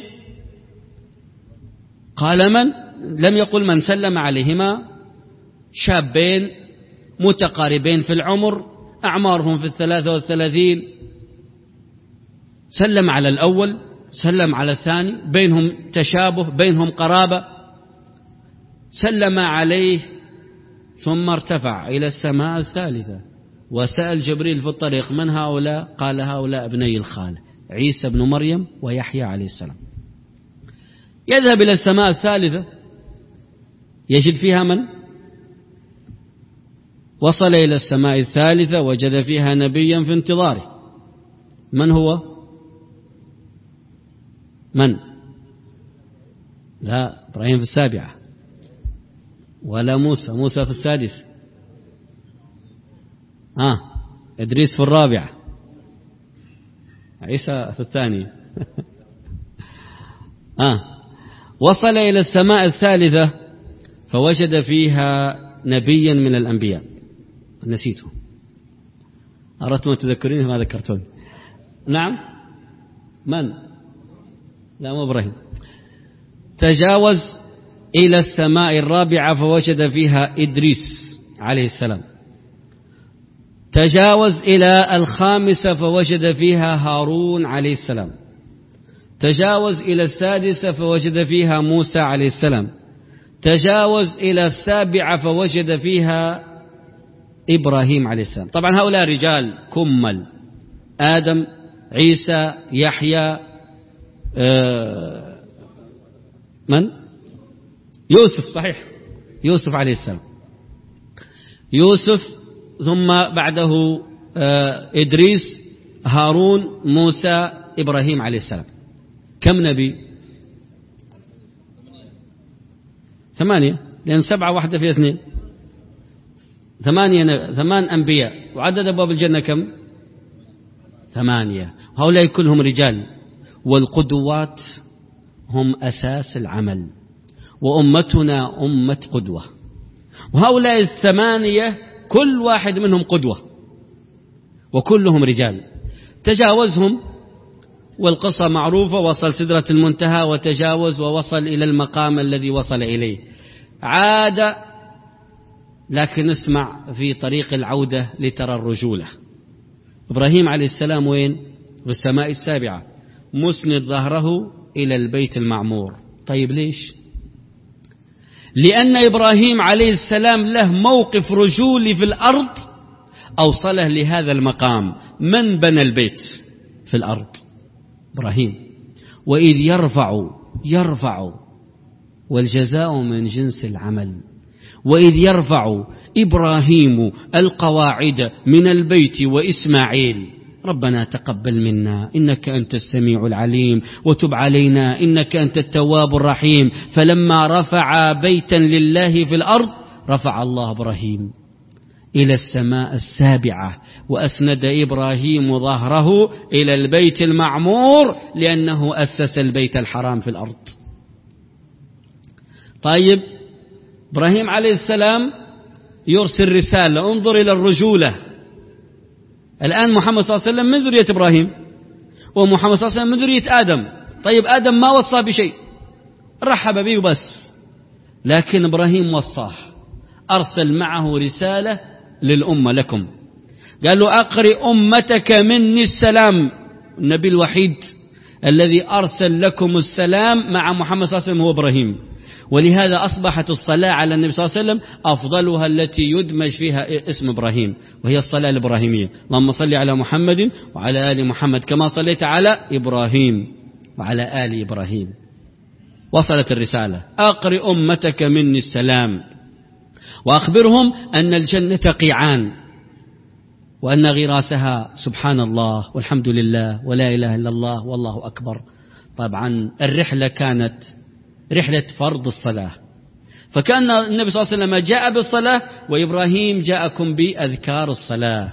قال من؟ لم يقل من. سلم عليهما شابين متقاربين في العمر، أعمارهم في الثلاثة والثلاثين. سلم على الأول، سلم على الثاني، بينهم تشابه، بينهم قرابة. سلم عليه ثم ارتفع إلى السماء الثالثة وسأل جبريل في الطريق من هؤلاء؟ قال هؤلاء ابني الخالة عيسى بن مريم ويحيى عليه السلام. يذهب إلى السماء الثالثة يجد فيها من؟ وصل إلى السماء الثالثة وجد فيها نبيا في انتظاره. من هو؟ من؟ لا، إبراهيم في السابعة. ولا موسى، موسى في السادس. آه إدريس في الرابعة. عيسى في الثانية. آه وصل إلى السماء الثالثة فوجد فيها نبيا من الأنبياء. نسيته، أردتم أن تذكرين ما ذكرتوني. نعم، من؟ لا، مو إبراهيم. تجاوز إلى السماء الرابعة فوجد فيها إدريس عليه السلام. تجاوز إلى الخامسة فوجد فيها هارون عليه السلام. تجاوز إلى السادسة فوجد فيها موسى عليه السلام. تجاوز إلى السابعة فوجد فيها إبراهيم عليه السلام. طبعا هؤلاء رجال كمل: آدم، عيسى، يحيى، آه من؟ يوسف. صحيح، يوسف عليه السلام. يوسف، ثم بعده آه إدريس، هارون، موسى، إبراهيم عليه السلام. كم نبي؟ ثمانية، لأن سبعة واحدة في اثنين، ثمانية، ثمان أنبياء. وعدد أبواب الجنة كم؟ ثمانية. هؤلاء كلهم رجال، والقدوات هم أساس العمل، وأمتنا أمة قدوة. وهؤلاء الثمانية كل واحد منهم قدوة وكلهم رجال. تجاوزهم والقصة معروفة، وصل سدرة المنتهى وتجاوز ووصل إلى المقام الذي وصل إليه. عاد، لكن اسمع في طريق العودة لترى الرجولة. إبراهيم عليه السلام وين؟ في السماء السابعة، مسند ظهره إلى البيت المعمور. طيب ليش؟ لأن إبراهيم عليه السلام له موقف رجولي في الأرض أوصله لهذا المقام. من بنى البيت في الأرض؟ إبراهيم. وإذ يرفع يرفع والجزاء من جنس العمل. وإذ يرفع إبراهيم القواعد من البيت وإسماعيل ربنا تقبل منا إنك أنت السميع العليم وتب علينا إنك أنت التواب الرحيم. فلما رفع بيتا لله في الأرض رفع الله إبراهيم إلى السماء السابعة، وأسند إبراهيم ظهره إلى البيت المعمور لأنه أسس البيت الحرام في الأرض. طيب، إبراهيم عليه السلام يرسل رسالة، انظر إلى الرجولة. الآن محمد صلى الله عليه وسلم من ذرية إبراهيم، ومحمد صلى الله عليه وسلم من ذرية آدم. طيب، آدم ما وصى بشيء، رحب به بس، لكن إبراهيم وصاه، أرسل معه رسالة للأمة لكم. قال له أقرئ أمتك مني السلام. النبي الوحيد الذي أرسل لكم السلام مع محمد صلى الله عليه وسلم هو إبراهيم. ولهذا أصبحت الصلاة على النبي صلى الله عليه وسلم أفضلها التي يدمج فيها اسم إبراهيم، وهي الصلاة الإبراهيمية. اللهم صل على محمد وعلى آل محمد كما صليت على إبراهيم وعلى آل إبراهيم. وصلت الرسالة: أقرئ أمتك مني السلام وأخبرهم أن الجنة قيعان، وأن غراسها سبحان الله والحمد لله ولا إله إلا الله والله أكبر. طبعا الرحلة كانت رحلة فرض الصلاة، فكان النبي صلى الله عليه وسلم جاء بالصلاة، وإبراهيم جاءكم بأذكار الصلاة،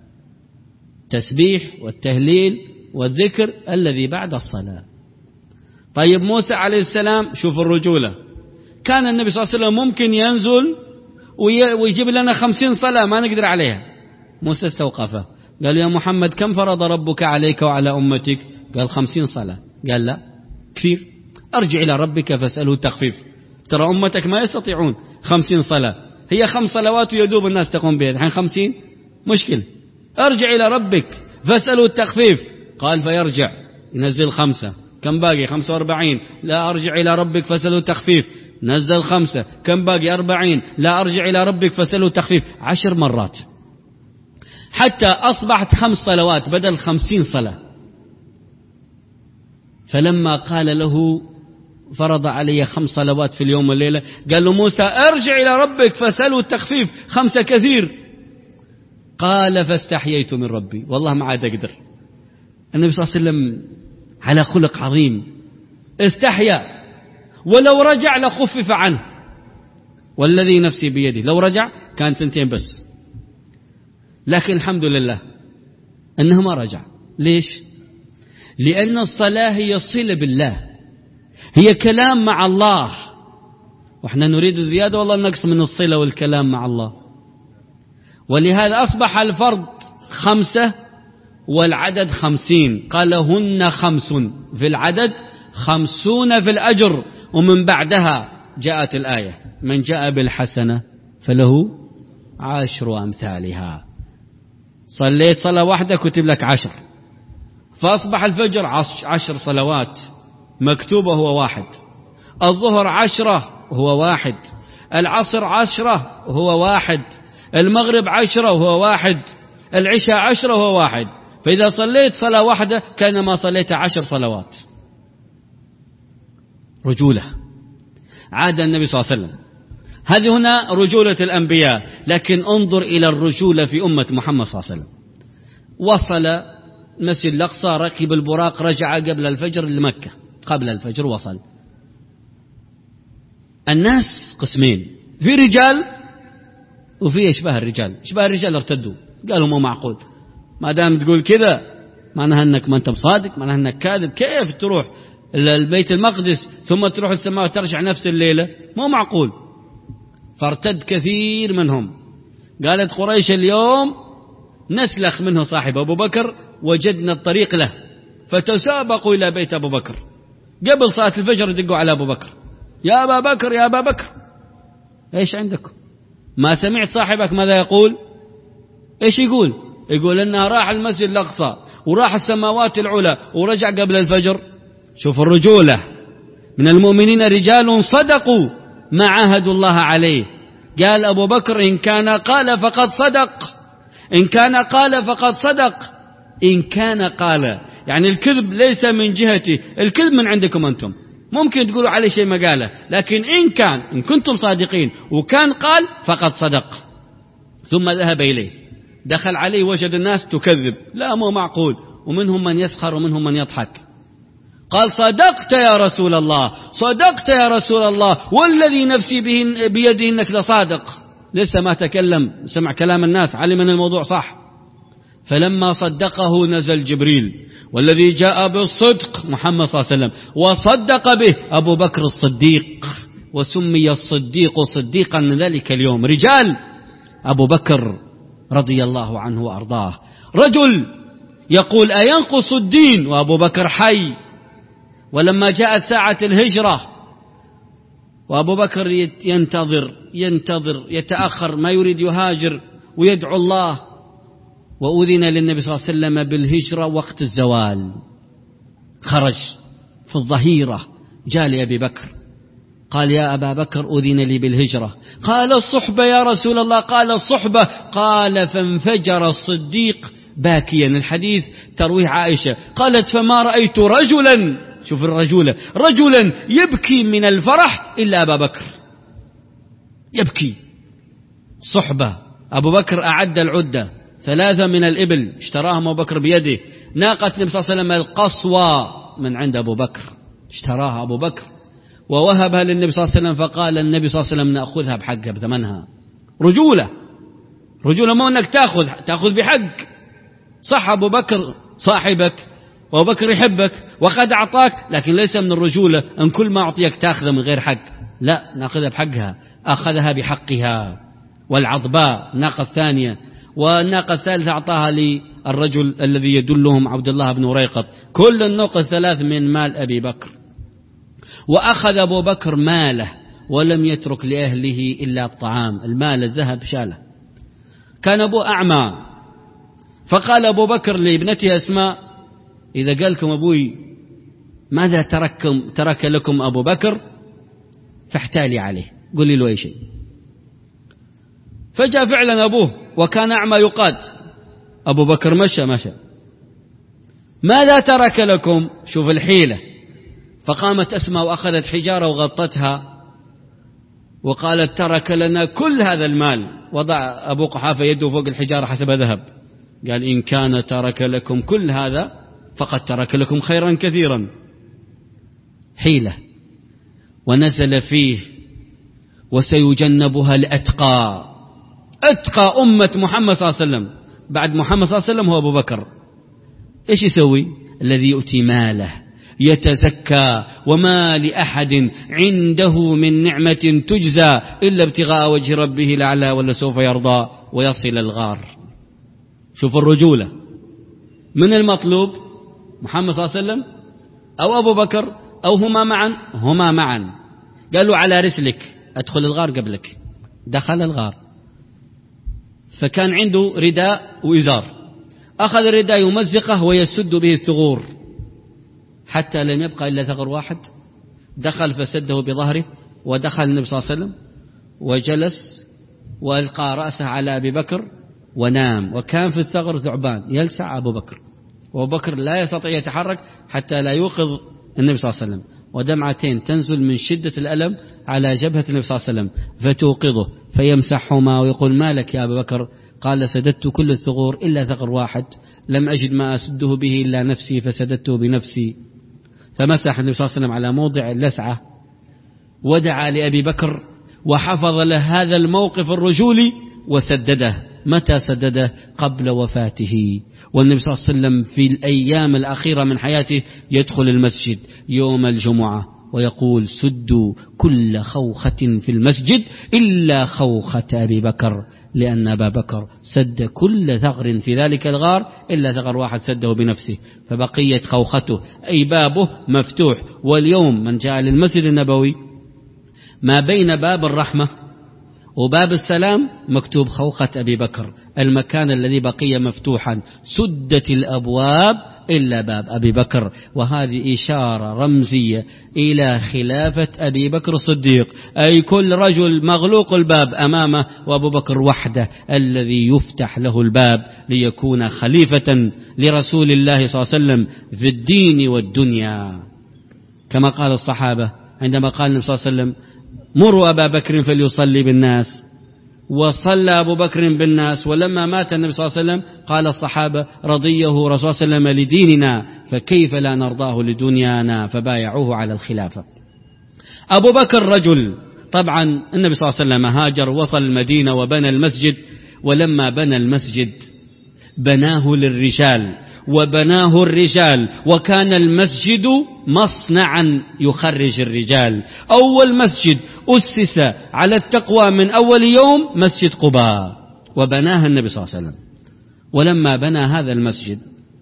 تسبيح والتهليل والذكر الذي بعد الصلاة. طيب، موسى عليه السلام، شوف الرجولة، كان النبي صلى الله عليه وسلم ممكن ينزل ويجيب لنا خمسين صلاة ما نقدر عليها. موسى استوقفه، قال يا محمد كم فرض ربك عليك وعلى أمتك؟ قال خمسين صلاة. قال لا، كثير، أرجع إلى ربك فاسأله التخفيف، ترى أمتك ما يستطيعون خمسين صلاة، هي خمس صلوات ويدوب الناس تقوم بها، الحين خمسين مشكل، أرجع إلى ربك فاسأله التخفيف. قال فيرجع ينزل خمسة، كم باقي؟ خمسة واربعين. لا، أرجع إلى ربك فاسأله التخفيف. نزل خمسة، كم باقي؟ أربعين، لا أرجع إلى ربك فسأله تخفيف، عشر مرات، حتى أصبحت خمس صلوات بدل خمسين صلاة. فلما قال له فرض علي خمس صلوات في اليوم والليلة، قال له موسى ارجع إلى ربك فسأله التخفيف، خمسة كثير. قال فاستحييت من ربي، والله ما عاد أقدر. النبي صلى الله عليه وسلم على خلق عظيم، استحيا، ولو رجع لخفف عنه، والذي نفسي بيده لو رجع كانت ثنتين بس، لكن الحمد لله أنه ما رجع. ليش؟ لأن الصلاة هي صلة بالله، هي كلام مع الله، وإحنا نريد زيادة والله نقص من الصلة والكلام مع الله. ولهذا أصبح الفرض خمسة والعدد خمسين، قال هن خمس في العدد خمسون في الأجر. ومن بعدها جاءت الآية من جاء بالحسنة فله عشر أمثالها. صليت صلاة واحدة كتب لك عشر، فأصبح الفجر عشر صلوات مكتوبة هو واحد، الظهر عشرة هو واحد، العصر عشرة هو واحد، المغرب عشرة وهو واحد، العشاء عشرة وهو واحد. فإذا صليت صلاة واحدة كانما صليت عشر صلوات. رجولة عاد النبي صلى الله عليه وسلم. هذه هنا رجولة الأنبياء، لكن انظر إلى الرجولة في أمة محمد صلى الله عليه وسلم. وصل مسجد الأقصى، ركب البراق، رجع قبل الفجر لمكة، قبل الفجر وصل. الناس قسمين، في رجال وفي إشباه الرجال. إشباه الرجال ارتدوا، قالوا مو معقول، ما دام تقول كذا معناها أنك ما أنت بصادق، معناها أنك كاذب، كيف تروح البيت المقدس ثم تروح السماء وترجع نفس الليلة؟ مو معقول. فارتد كثير منهم. قالت قريش اليوم نسلخ منه صاحب أبو بكر، وجدنا الطريق له، فتسابقوا إلى بيت أبو بكر قبل صلاة الفجر، يدقوا على أبو بكر، يا أبا بكر يا أبا بكر، إيش عندكم؟ ما سمعت صاحبك ماذا يقول؟ إيش يقول؟ يقول إنها راح المسجد الأقصى وراح السماوات العلى ورجع قبل الفجر. شوف الرجولة من المؤمنين رجال صدقوا ما عاهدوا الله عليه. قال أبو بكر إن كان قال فقد صدق، إن كان قال فقد صدق، إن كان قال، يعني الكذب ليس من جهتي، الكذب من عندكم أنتم، ممكن تقولوا عليه شيء ما قاله، لكن إن كان إن كنتم صادقين وكان قال فقد صدق. ثم ذهب إليه، دخل عليه وجد الناس تكذب، لا مو معقول، ومنهم من يسخر ومنهم من يضحك. قال صدقت يا رسول الله، صدقت يا رسول الله، والذي نفسي بيده إنك لصادق. لسه ما تكلم، سمع كلام الناس، علم أن الموضوع صح. فلما صدقه نزل جبريل، والذي جاء بالصدق محمد صلى الله عليه وسلم، وصدق به أبو بكر الصديق، وسمي الصديق صديقا ذلك اليوم. رجال أبو بكر رضي الله عنه وأرضاه، رجل يقول أينقص الدين وأبو بكر حي. ولما جاءت ساعة الهجرة وأبو بكر ينتظر ينتظر يتأخر، ما يريد يهاجر ويدعو الله، وأذن للنبي صلى الله عليه وسلم بالهجرة وقت الزوال. خرج في الظهيرة، جاء لأبي بكر قال يا أبا بكر أذن لي بالهجرة. قال الصحبة يا رسول الله. قال الصحبة. قال فانفجر الصديق باكيا. الحديث ترويه عائشة قالت فما رأيت رجلا، شوف الرجولة، رجلا يبكي من الفرح إلا أبا بكر، يبكي. صحبة. أبو بكر أعد العدة، ثلاثة من الإبل اشتراهم أبو بكر بيده، ناقة النبي صلى الله عليه وسلم القصوى من عند أبو بكر اشتراها أبو بكر ووهبها للنبي صلى الله عليه وسلم، فقال النبي صلى الله عليه وسلم نأخذها بحقها بثمنها. رجولة. رجولة مو أنك تأخذ تأخذ بحق. صح أبو بكر صاحبك وأبو بكر يحبك وقد أعطاك، لكن ليس من الرجولة أن كل ما أعطيك تأخذ من غير حق، لا، نأخذها بحقها. أخذها بحقها. والعضباء الناقة الثانية، والناقة الثالثة أعطاها للرجل الذي يدلهم عبد الله بن ريقط. كل النقط الثلاث من مال أبي بكر. وأخذ أبو بكر ماله ولم يترك لأهله إلا الطعام، المال الذهب شاله. كان أبو أعمى، فقال أبو بكر لابنته أسماء إذا قال لكم أبوي ماذا تركم ترك لكم أبو بكر فاحتالي عليه، قولي له أي شيء. فجاء فعلا أبوه وكان أعمى يقاد، أبو بكر مشى مشى، ماذا ترك لكم؟ شوف الحيلة. فقامت أسماء وأخذت حجارة وغطتها وقالت ترك لنا كل هذا المال. وضع أبو قحافة يده فوق الحجارة حسب ذهب، قال إن كان ترك لكم كل هذا فقد ترك لكم خيرا كثيرا. حيلة. ونزل فيه وسيجنبها الأتقى، أتقى أمة محمد صلى الله عليه وسلم بعد محمد صلى الله عليه وسلم هو أبو بكر. إيش يسوي؟ الذي يؤتي ماله يتزكى، وما لأحد عنده من نعمة تجزى إلا ابتغاء وجه ربه الأعلى ولسوف يرضى ويصل الغار. شوف الرجولة. من المطلوب؟ محمد صلى الله عليه وسلم أو أبو بكر أو هما معا؟ هما معا. قالوا على رسلك أدخل الغار قبلك. دخل الغار، فكان عنده رداء وإزار، أخذ الرداء يمزقه ويسد به الثغور حتى لم يبقى إلا ثغر واحد. دخل فسده بظهره، ودخل النبي صلى الله عليه وسلم وجلس وألقى رأسه على أبي بكر ونام. وكان في الثغر ثعبان يلسع أبو بكر، وأبو بكر لا يستطيع يتحرك حتى لا يوقظ النبي صلى الله عليه وسلم، ودمعتين تنزل من شدة الألم على جبهة النبي صلى الله عليه وسلم فتوقظه فيمسحهما ويقول ما لك يا أبا بكر؟ قال سددت كل الثغور إلا ثغر واحد، لم أجد ما أسده به إلا نفسي فسددته بنفسي. فمسح النبي صلى الله عليه وسلم على موضع اللسعة ودعا لأبي بكر وحفظ له هذا الموقف الرجولي وسدده. متى سدده؟ قبل وفاته. والنبي صلى الله عليه وسلم في الأيام الأخيرة من حياته يدخل المسجد يوم الجمعة ويقول سدوا كل خوخة في المسجد إلا خوخة أبي بكر، لأن أبا بكر سد كل ثغر في ذلك الغار إلا ثغر واحد سده بنفسه، فبقيت خوخته أي بابه مفتوح. واليوم من جاء للمسجد النبوي ما بين باب الرحمة وباب السلام مكتوب خوخة أبي بكر، المكان الذي بقي مفتوحا، سدت الأبواب إلا باب أبي بكر. وهذه إشارة رمزية إلى خلافة أبي بكر الصديق، أي كل رجل مغلوق الباب أمامه، وأبو بكر وحده الذي يفتح له الباب ليكون خليفة لرسول الله صلى الله عليه وسلم في الدين والدنيا. كما قال الصحابة عندما قال النبي صلى الله عليه وسلم مروا أبا بكر فليصلي بالناس، وصلى أبو بكر بالناس. ولما مات النبي صلى الله عليه وسلم قال الصحابة رضيه رسول الله صلى الله عليه وسلم لديننا فكيف لا نرضاه لدنيانا، فبايعوه على الخلافة. أبو بكر رجل. طبعا النبي صلى الله عليه وسلم هاجر وصل المدينة وبنى المسجد، ولما بنى المسجد بناه للرجال وبناه الرجال، وكان المسجد مصنعا يخرج الرجال. أول مسجد أسس على التقوى من أول يوم مسجد قباء، وبناها النبي صلى الله عليه وسلم. ولما بنى هذا المسجد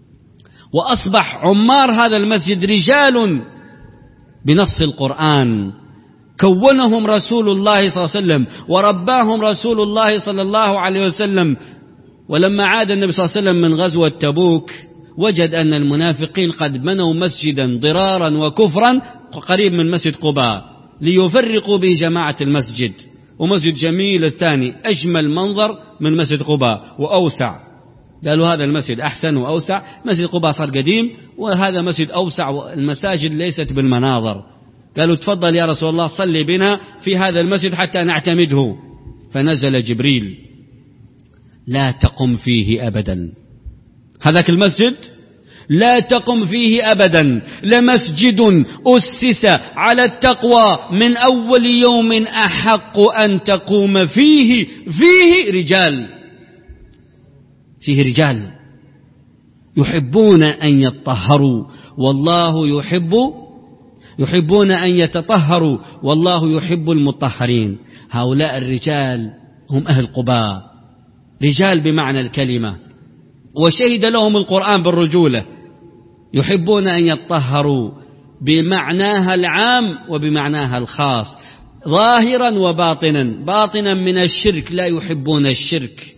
وأصبح عمار هذا المسجد رجال بنص القرآن، كونهم رسول الله صلى الله عليه وسلم ورباهم رسول الله صلى الله عليه وسلم. ولما عاد النبي صلى الله عليه وسلم من غزوة تبوك وجد أن المنافقين قد بنوا مسجدا ضرارا وكفرا قريب من مسجد قباء ليفرقوا به جماعة المسجد، ومسجد جميل الثاني أجمل منظر من مسجد قباء وأوسع. قالوا هذا المسجد أحسن وأوسع، مسجد قباء صار قديم وهذا مسجد أوسع، والمساجد ليست بالمناظر. قالوا تفضل يا رسول الله صلي بنا في هذا المسجد حتى نعتمده. فنزل جبريل لا تقم فيه أبدا، هذاك المسجد لا تقم فيه أبدا، لمسجد أسس على التقوى من أول يوم أحق أن تقوم فيه فيه رجال، فيه رجال يحبون أن يتطهروا والله يحب يحبون أن يتطهروا والله يحب المطهرين. هؤلاء الرجال هم أهل قباء، رجال بمعنى الكلمة، وشهد لهم القرآن بالرجولة، يحبون أن يتطهروا بمعناها العام وبمعناها الخاص، ظاهرا وباطنا. باطنا من الشرك، لا يحبون الشرك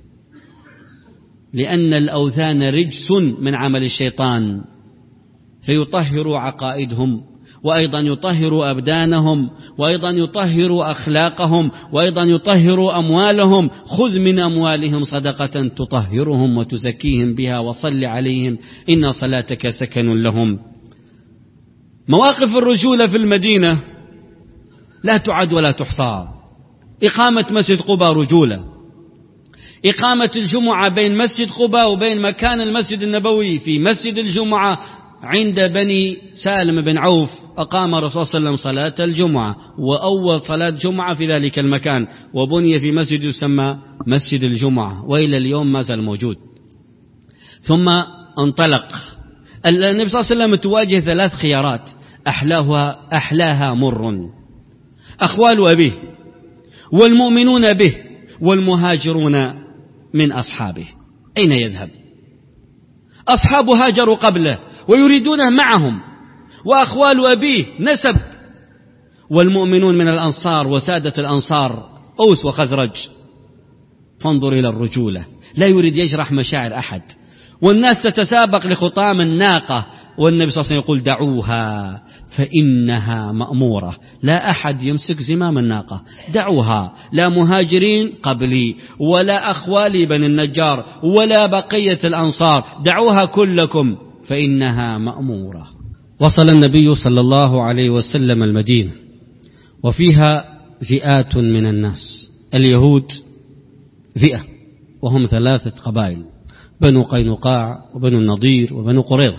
لأن الأوثان رجس من عمل الشيطان، فيطهروا عقائدهم وأيضا يطهر أبدانهم، وأيضا يطهر أخلاقهم، وأيضا يطهر أموالهم. خذ من أموالهم صدقة تطهرهم وتزكيهم بها وصل عليهم إن صلاتك سكن لهم. مواقف الرجولة في المدينة لا تعد ولا تحصى. إقامة مسجد قباء رجولة، إقامة الجمعة بين مسجد قباء وبين مكان المسجد النبوي في مسجد الجمعة عند بني سالم بن عوف، أقام الرسول صلى الله عليه وسلم صلاة الجمعة، وأول صلاة جمعة في ذلك المكان، وبني في مسجد يسمى مسجد الجمعة، وإلى اليوم ما زال موجود. ثم انطلق النبي صلى الله عليه وسلم تواجه ثلاث خيارات أحلاها, أحلاها مر: أخوال أبيه، والمؤمنون به، والمهاجرون من أصحابه. أين يذهب؟ أصحاب هاجروا قبله ويريدونه معهم، وأخوال أبيه نسب، والمؤمنون من الأنصار وسادة الأنصار أوس وخزرج. فانظر إلى الرجولة، لا يريد يجرح مشاعر أحد، والناس تتسابق لخطام الناقة، والنبي صلى الله عليه وسلم يقول: دعوها فإنها مأمورة. لا أحد يمسك زمام الناقة، دعوها، لا مهاجرين قبلي ولا أخوالي بن النجار ولا بقية الأنصار، دعوها كلكم فإنها مأمورة. وصل النبي صلى الله عليه وسلم المدينة، وفيها فئات من الناس. اليهود فئة، وهم ثلاثة قبائل: بنو قينقاع وبنو النضير وبنو قريظة.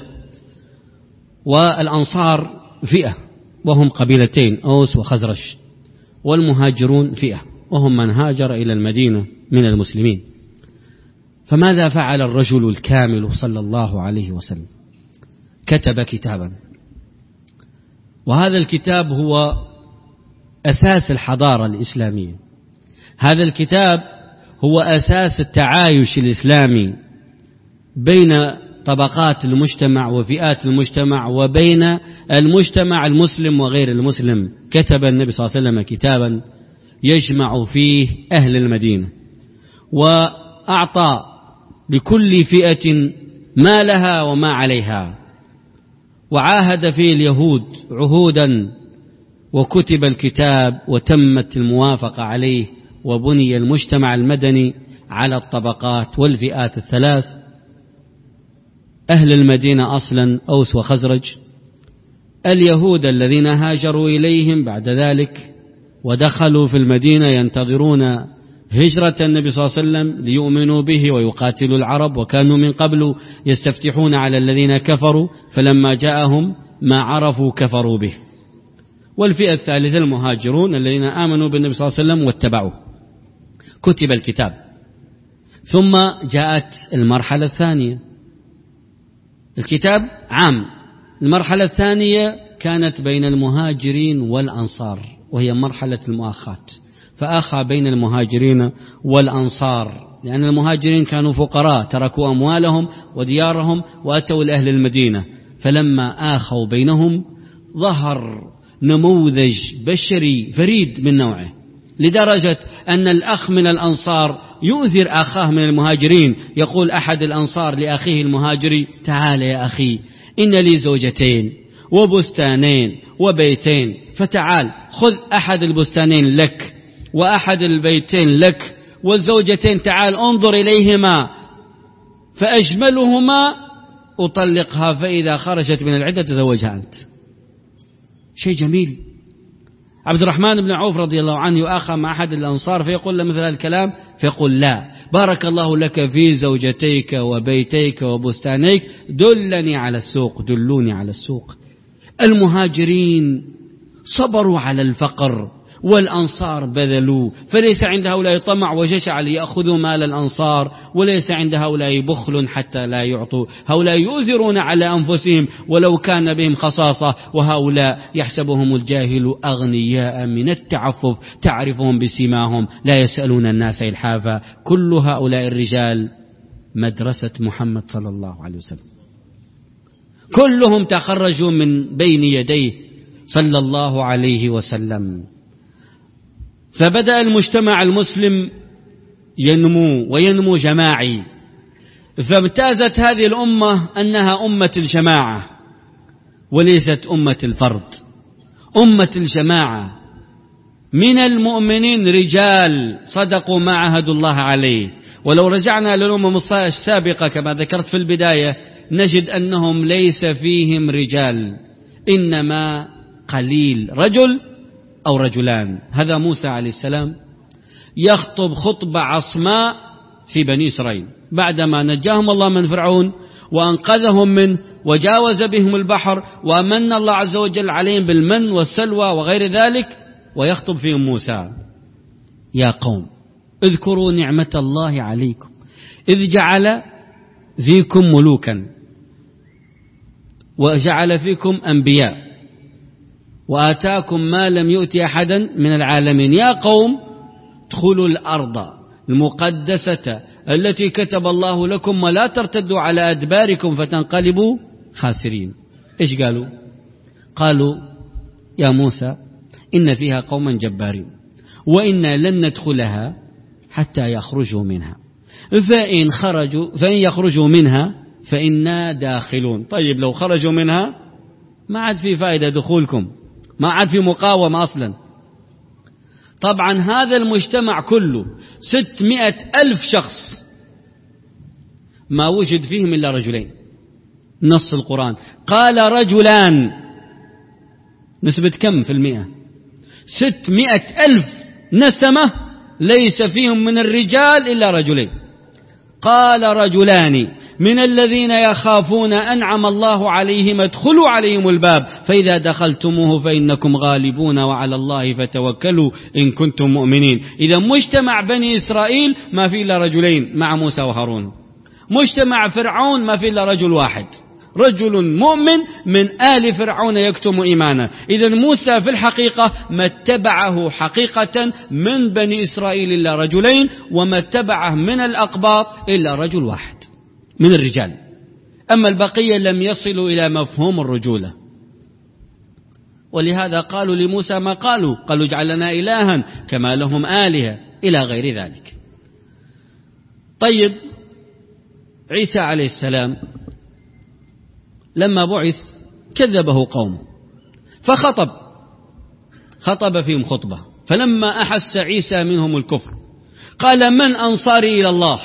والأنصار فئة، وهم قبيلتين: أوس وخزرج. والمهاجرون فئة، وهم من هاجر إلى المدينة من المسلمين. فماذا فعل الرجل الكامل صلى الله عليه وسلم؟ كتب كتابا، وهذا الكتاب هو أساس الحضارة الإسلامية. هذا الكتاب هو أساس التعايش الإسلامي بين طبقات المجتمع وفئات المجتمع، وبين المجتمع المسلم وغير المسلم. كتب النبي صلى الله عليه وسلم كتابا يجمع فيه أهل المدينة، وأعطى لكل فئة ما لها وما عليها، وعاهد فيه اليهود عهودا، وكتب الكتاب وتمت الموافقة عليه، وبني المجتمع المدني على الطبقات والفئات الثلاث: أهل المدينة أصلا أوس وخزرج، اليهود الذين هاجروا إليهم بعد ذلك ودخلوا في المدينة ينتظرون هجرة النبي صلى الله عليه وسلم ليؤمنوا به ويقاتلوا العرب، وكانوا من قبل يستفتحون على الذين كفروا، فلما جاءهم ما عرفوا كفروا به. والفئة الثالثة المهاجرون الذين آمنوا بالنبي صلى الله عليه وسلم واتبعوه. كتب الكتاب. ثم جاءت المرحلة الثانية. الكتاب عام. المرحلة الثانية كانت بين المهاجرين والأنصار، وهي مرحلة المؤاخاة، فآخى بين المهاجرين والأنصار، لأن المهاجرين كانوا فقراء، تركوا أموالهم وديارهم وأتوا لأهل المدينة، فلما آخوا بينهم ظهر نموذج بشري فريد من نوعه، لدرجة أن الأخ من الأنصار يؤثر أخاه من المهاجرين. يقول أحد الأنصار لأخيه المهاجري: تعال يا أخي، إن لي زوجتين وبستانين وبيتين، فتعال خذ أحد البستانين لك وأحد البيتين لك، والزوجتين تعال انظر إليهما، فأجملهما أطلقها، فإذا خرجت من العدة تزوجها أنت. شيء جميل. عبد الرحمن بن عوف رضي الله عنه يؤاخى مع أحد الأنصار فيقول له مثل الكلام، فيقول: لا، بارك الله لك في زوجتيك وبيتيك وبستانيك، دلني على السوق، دلوني على السوق. المهاجرين صبروا على الفقر، والأنصار بذلوا، فليس عند هؤلاء طمع وجشع ليأخذوا مال الأنصار، وليس عند هؤلاء بخل حتى لا يعطوا. هؤلاء يؤثرون على أنفسهم ولو كان بهم خصاصة، وهؤلاء يحسبهم الجاهل أغنياء من التعفف، تعرفهم بسيماهم لا يسألون الناس إلحافا. كل هؤلاء الرجال مدرسة محمد صلى الله عليه وسلم، كلهم تخرجوا من بين يديه صلى الله عليه وسلم. فبدأ المجتمع المسلم ينمو وينمو جماعي، فامتازت هذه الأمة أنها أمة الجماعة وليست أمة الفرد. أمة الجماعة من المؤمنين رجال صدقوا ما عهدوا الله عليه. ولو رجعنا للأمم السابقة كما ذكرت في البداية نجد أنهم ليس فيهم رجال، إنما قليل، رجل أو رجلان. هذا موسى عليه السلام يخطب خطبة عصماء في بني إسرائيل بعدما نجاهم الله من فرعون وأنقذهم منه وجاوز بهم البحر وأمن الله عز وجل عليهم بالمن والسلوى وغير ذلك، ويخطب فيهم موسى: يا قوم اذكروا نعمة الله عليكم إذ جعل فيكم ملوكا وجعل فيكم أنبياء وآتاكم ما لم يؤت أحدا من العالمين. يا قوم ادخلوا الأرض المقدسة التي كتب الله لكم ولا ترتدوا على أدباركم فتنقلبوا خاسرين. إيش قالوا؟ قالوا: يا موسى إن فيها قوما جبارين وإنا لن ندخلها حتى يخرجوا منها، فإن خرجوا فإن يخرجوا منها فإنا داخلون. طيب لو خرجوا منها ما عاد في فائدة دخولكم، ما عاد في مقاومة أصلا. طبعا هذا المجتمع كله ستمائة ألف شخص ما وجد فيهم إلا رجلين. نص القرآن قال رجلان، نسبة كم في المئة؟ ستمائة ألف نسمة ليس فيهم من الرجال إلا رجلين. قال رجلان من الذين يخافون أنعم الله عليهم ادخلوا عليهم الباب فإذا دخلتموه فإنكم غالبون وعلى الله فتوكلوا إن كنتم مؤمنين. إذا مجتمع بني إسرائيل ما في إلا رجلين مع موسى وهارون، مجتمع فرعون ما في إلا رجل واحد، رجل مؤمن من آل فرعون يكتم إيمانه. إذا موسى في الحقيقة ما اتبعه حقيقة من بني إسرائيل إلا رجلين، وما اتبعه من الأقباط إلا رجل واحد من الرجال. أما البقية لم يصلوا إلى مفهوم الرجولة، ولهذا قالوا لموسى ما قالوا، قالوا اجعل لنا إلها كما لهم آلهة إلى غير ذلك. طيب عيسى عليه السلام لما بعث كذبه قومه فخطب خطب فيهم خطبة، فلما أحس عيسى منهم الكفر قال من أنصاري إلى الله؟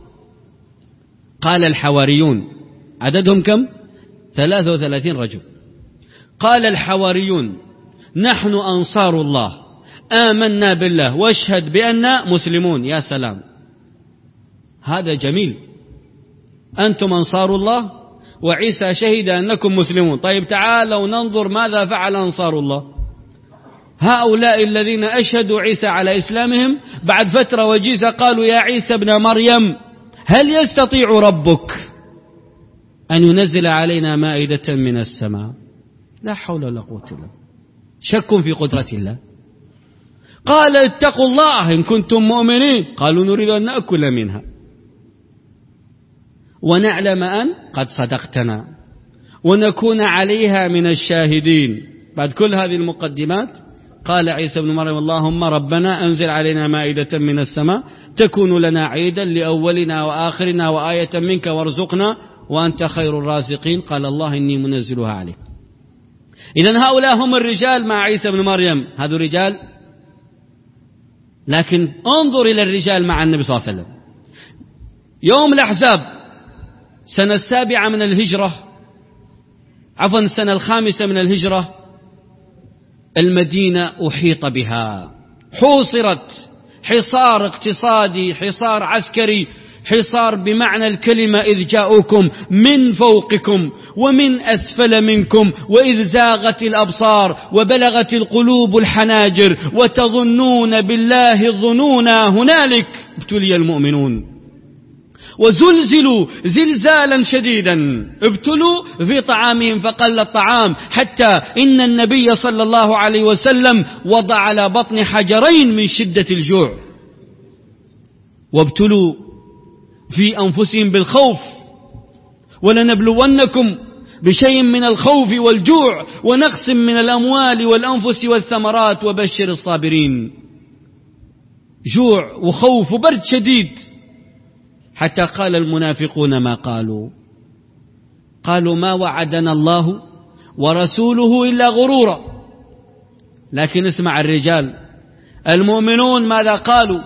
قال الحواريون، عددهم كم؟ ثلاثة وثلاثين رجل. قال الحواريون نحن أنصار الله آمنا بالله واشهد بأننا مسلمون. يا سلام، هذا جميل، أنتم أنصار الله وعيسى شهد أنكم مسلمون. طيب تعالوا ننظر ماذا فعل أنصار الله. هؤلاء الذين أشهدوا عيسى على إسلامهم بعد فترة وجيزة قالوا يا عيسى ابن مريم هل يستطيع ربك أن ينزل علينا مائدة من السماء؟ لا حول ولا قوة إلا بالله، شك في قدرة الله. قال اتقوا الله إن كنتم مؤمنين. قالوا نريد أن نأكل منها ونعلم أن قد صدقتنا ونكون عليها من الشاهدين. بعد كل هذه المقدمات قال عيسى بن مريم اللهم ربنا أنزل علينا مائدة من السماء تكون لنا عيدا لأولنا وآخرنا وآية منك وارزقنا وأنت خير الرازقين. قال الله إني منزلها عليك. إذن هؤلاء هم الرجال مع عيسى بن مريم، هذا رجال. لكن انظر إلى الرجال مع النبي صلى الله عليه وسلم. يوم الأحزاب سنة السابعة من الهجرة، عفوا السنة الخامسة من الهجرة، المدينة أحيط بها، حوصرت حصار اقتصادي، حصار عسكري، حصار بمعنى الكلمة. إذ جاءوكم من فوقكم ومن أسفل منكم وإذ زاغت الأبصار وبلغت القلوب الحناجر وتظنون بالله الظنونا هنالك ابتلي المؤمنون وزلزلوا زلزالا شديدا. ابتلوا في طعامهم فقل الطعام حتى إن النبي صلى الله عليه وسلم وضع على بطن حجرين من شدة الجوع. وابتلوا في أنفسهم بالخوف ولنبلونكم بشيء من الخوف والجوع ونقص من الأموال والأنفس والثمرات وبشر الصابرين. جوع وخوف وبرد شديد، حتى قال المنافقون ما قالوا، قالوا ما وعدنا الله ورسوله إلا غرورا. لكن اسمع الرجال المؤمنون ماذا قالوا؟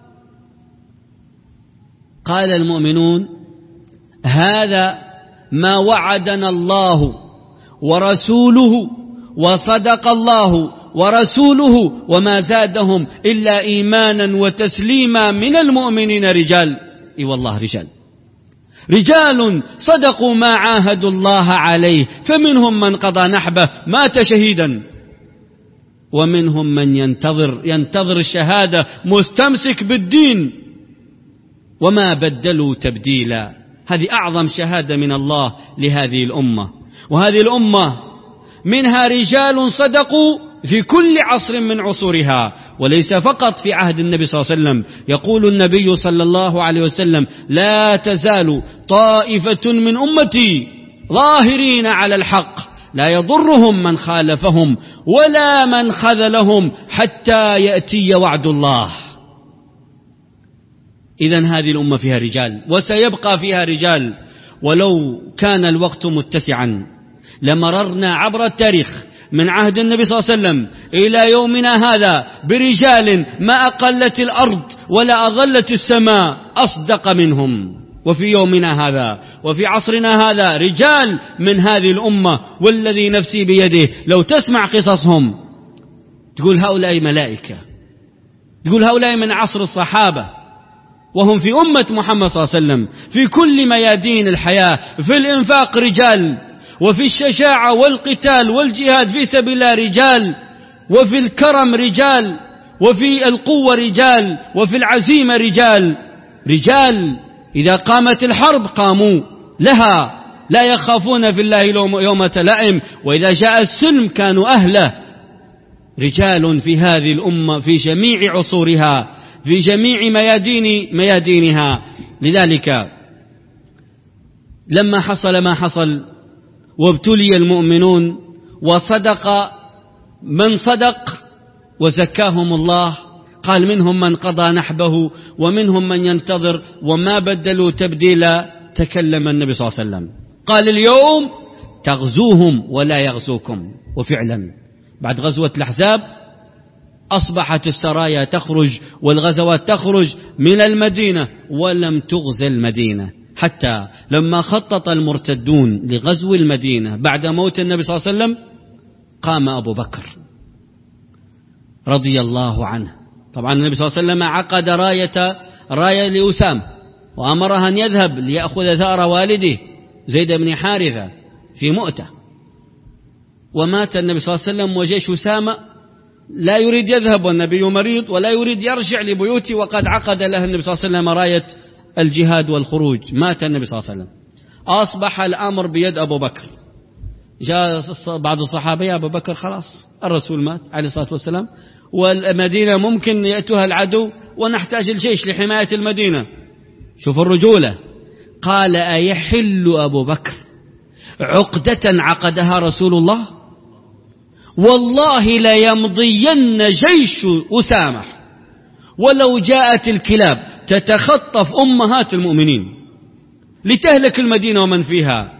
قال المؤمنون: هذا ما وعدنا الله ورسوله وصدق الله ورسوله وما زادهم إلا إيمانا وتسليما من المؤمنين رجال. إي والله رجال رجال صدقوا ما عاهدوا الله عليه، فمنهم من قضى نحبه مات شهيدا، ومنهم من ينتظر ينتظر الشهادة مستمسك بالدين، وما بدلوا تبديلا. هذه أعظم شهادة من الله لهذه الأمة. وهذه الأمة منها رجال صدقوا في كل عصر من عصورها، وليس فقط في عهد النبي صلى الله عليه وسلم. يقول النبي صلى الله عليه وسلم: لا تزال طائفة من أمتي ظاهرين على الحق لا يضرهم من خالفهم ولا من خذلهم حتى يأتي وعد الله. إذن هذه الأمة فيها رجال وسيبقى فيها رجال. ولو كان الوقت متسعا لمررنا عبر التاريخ من عهد النبي صلى الله عليه وسلم إلى يومنا هذا برجال ما أقلت الأرض ولا أظلت السماء أصدق منهم. وفي يومنا هذا وفي عصرنا هذا رجال من هذه الأمة والذي نفسي بيده لو تسمع قصصهم تقول هؤلاء ملائكة، تقول هؤلاء من عصر الصحابة، وهم في أمة محمد صلى الله عليه وسلم في كل ميادين الحياة. في الإنفاق رجال، وفي الشجاعة والقتال والجهاد في سبيل الله رجال، وفي الكرم رجال، وفي القوة رجال، وفي العزيمة رجال. رجال إذا قامت الحرب قاموا لها لا يخافون في الله يومة لائم، وإذا جاء السلم كانوا أهله. رجال في هذه الأمة في جميع عصورها في جميع ميادين ميادينها. لذلك لما حصل ما حصل وابتلي المؤمنون وصدق من صدق وزكاهم الله، قال منهم من قضى نحبه ومنهم من ينتظر وما بدلوا تبديلا. تكلم النبي صلى الله عليه وسلم قال: اليوم تغزوهم ولا يغزوكم. وفعلا بعد غزوة الأحزاب أصبحت السرايا تخرج والغزوات تخرج من المدينة ولم تغزى المدينة، حتى لما خطط المرتدون لغزو المدينة بعد موت النبي صلى الله عليه وسلم قام أبو بكر رضي الله عنه. طبعا النبي صلى الله عليه وسلم عقد راية راية لأسامة وأمرها أن يذهب ليأخذ ثأر والده زيد بن حارثة في مؤتة، ومات النبي صلى الله عليه وسلم وجيش أسامة لا يريد يذهب والنبي مريض ولا يريد يرجع لبيوته، وقد عقد له النبي صلى الله عليه وسلم راية الجهاد والخروج. مات النبي صلى الله عليه وسلم، أصبح الأمر بيد أبو بكر. جاء بعض الصحابة: يا أبو بكر خلاص الرسول مات عليه الصلاة والسلام، والمدينة ممكن يأتوها العدو ونحتاج الجيش لحماية المدينة. شوف الرجولة. قال: أيحل أبو بكر عقدة عقدها رسول الله؟ والله لا يمضين جيش أسامة ولو جاءت الكلاب تتخطف أمهات المؤمنين لتهلك المدينة ومن فيها.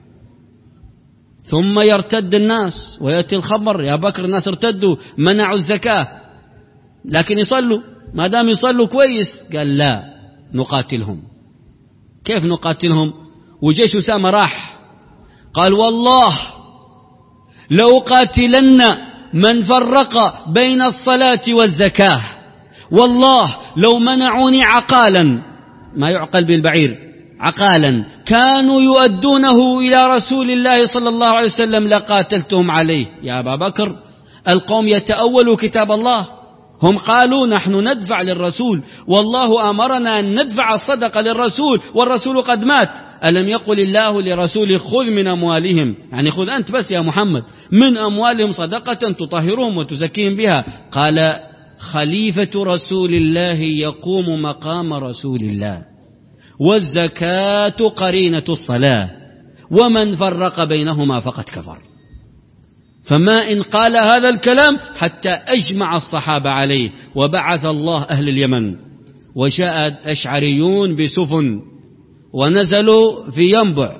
ثم يرتد الناس ويأتي الخبر: يا بكر الناس ارتدوا منعوا الزكاة لكن يصلوا، ما دام يصلوا كويس. قال: لا نقاتلهم. كيف نقاتلهم وجيش أسامة راح؟ قال: والله لو قاتلن من فرق بين الصلاة والزكاة، والله لو منعوني عقالا، ما يعقل بالبعير، عقالا كانوا يؤدونه إلى رسول الله صلى الله عليه وسلم لقاتلتهم عليه. يا أبا بكر القوم يتأولوا كتاب الله، هم قالوا نحن ندفع للرسول والله أمرنا أن ندفع الصدقة للرسول والرسول قد مات. ألم يقل الله لرسوله خذ من أموالهم، يعني خذ أنت بس يا محمد من أموالهم صدقة تطهرهم وتزكيهم بها. قال: خليفة رسول الله يقوم مقام رسول الله، والزكاة قرينة الصلاة، ومن فرق بينهما فقد كفر. فما إن قال هذا الكلام حتى أجمع الصحابة عليه، وبعث الله أهل اليمن، وجاء الأشعريون بسفن ونزلوا في ينبع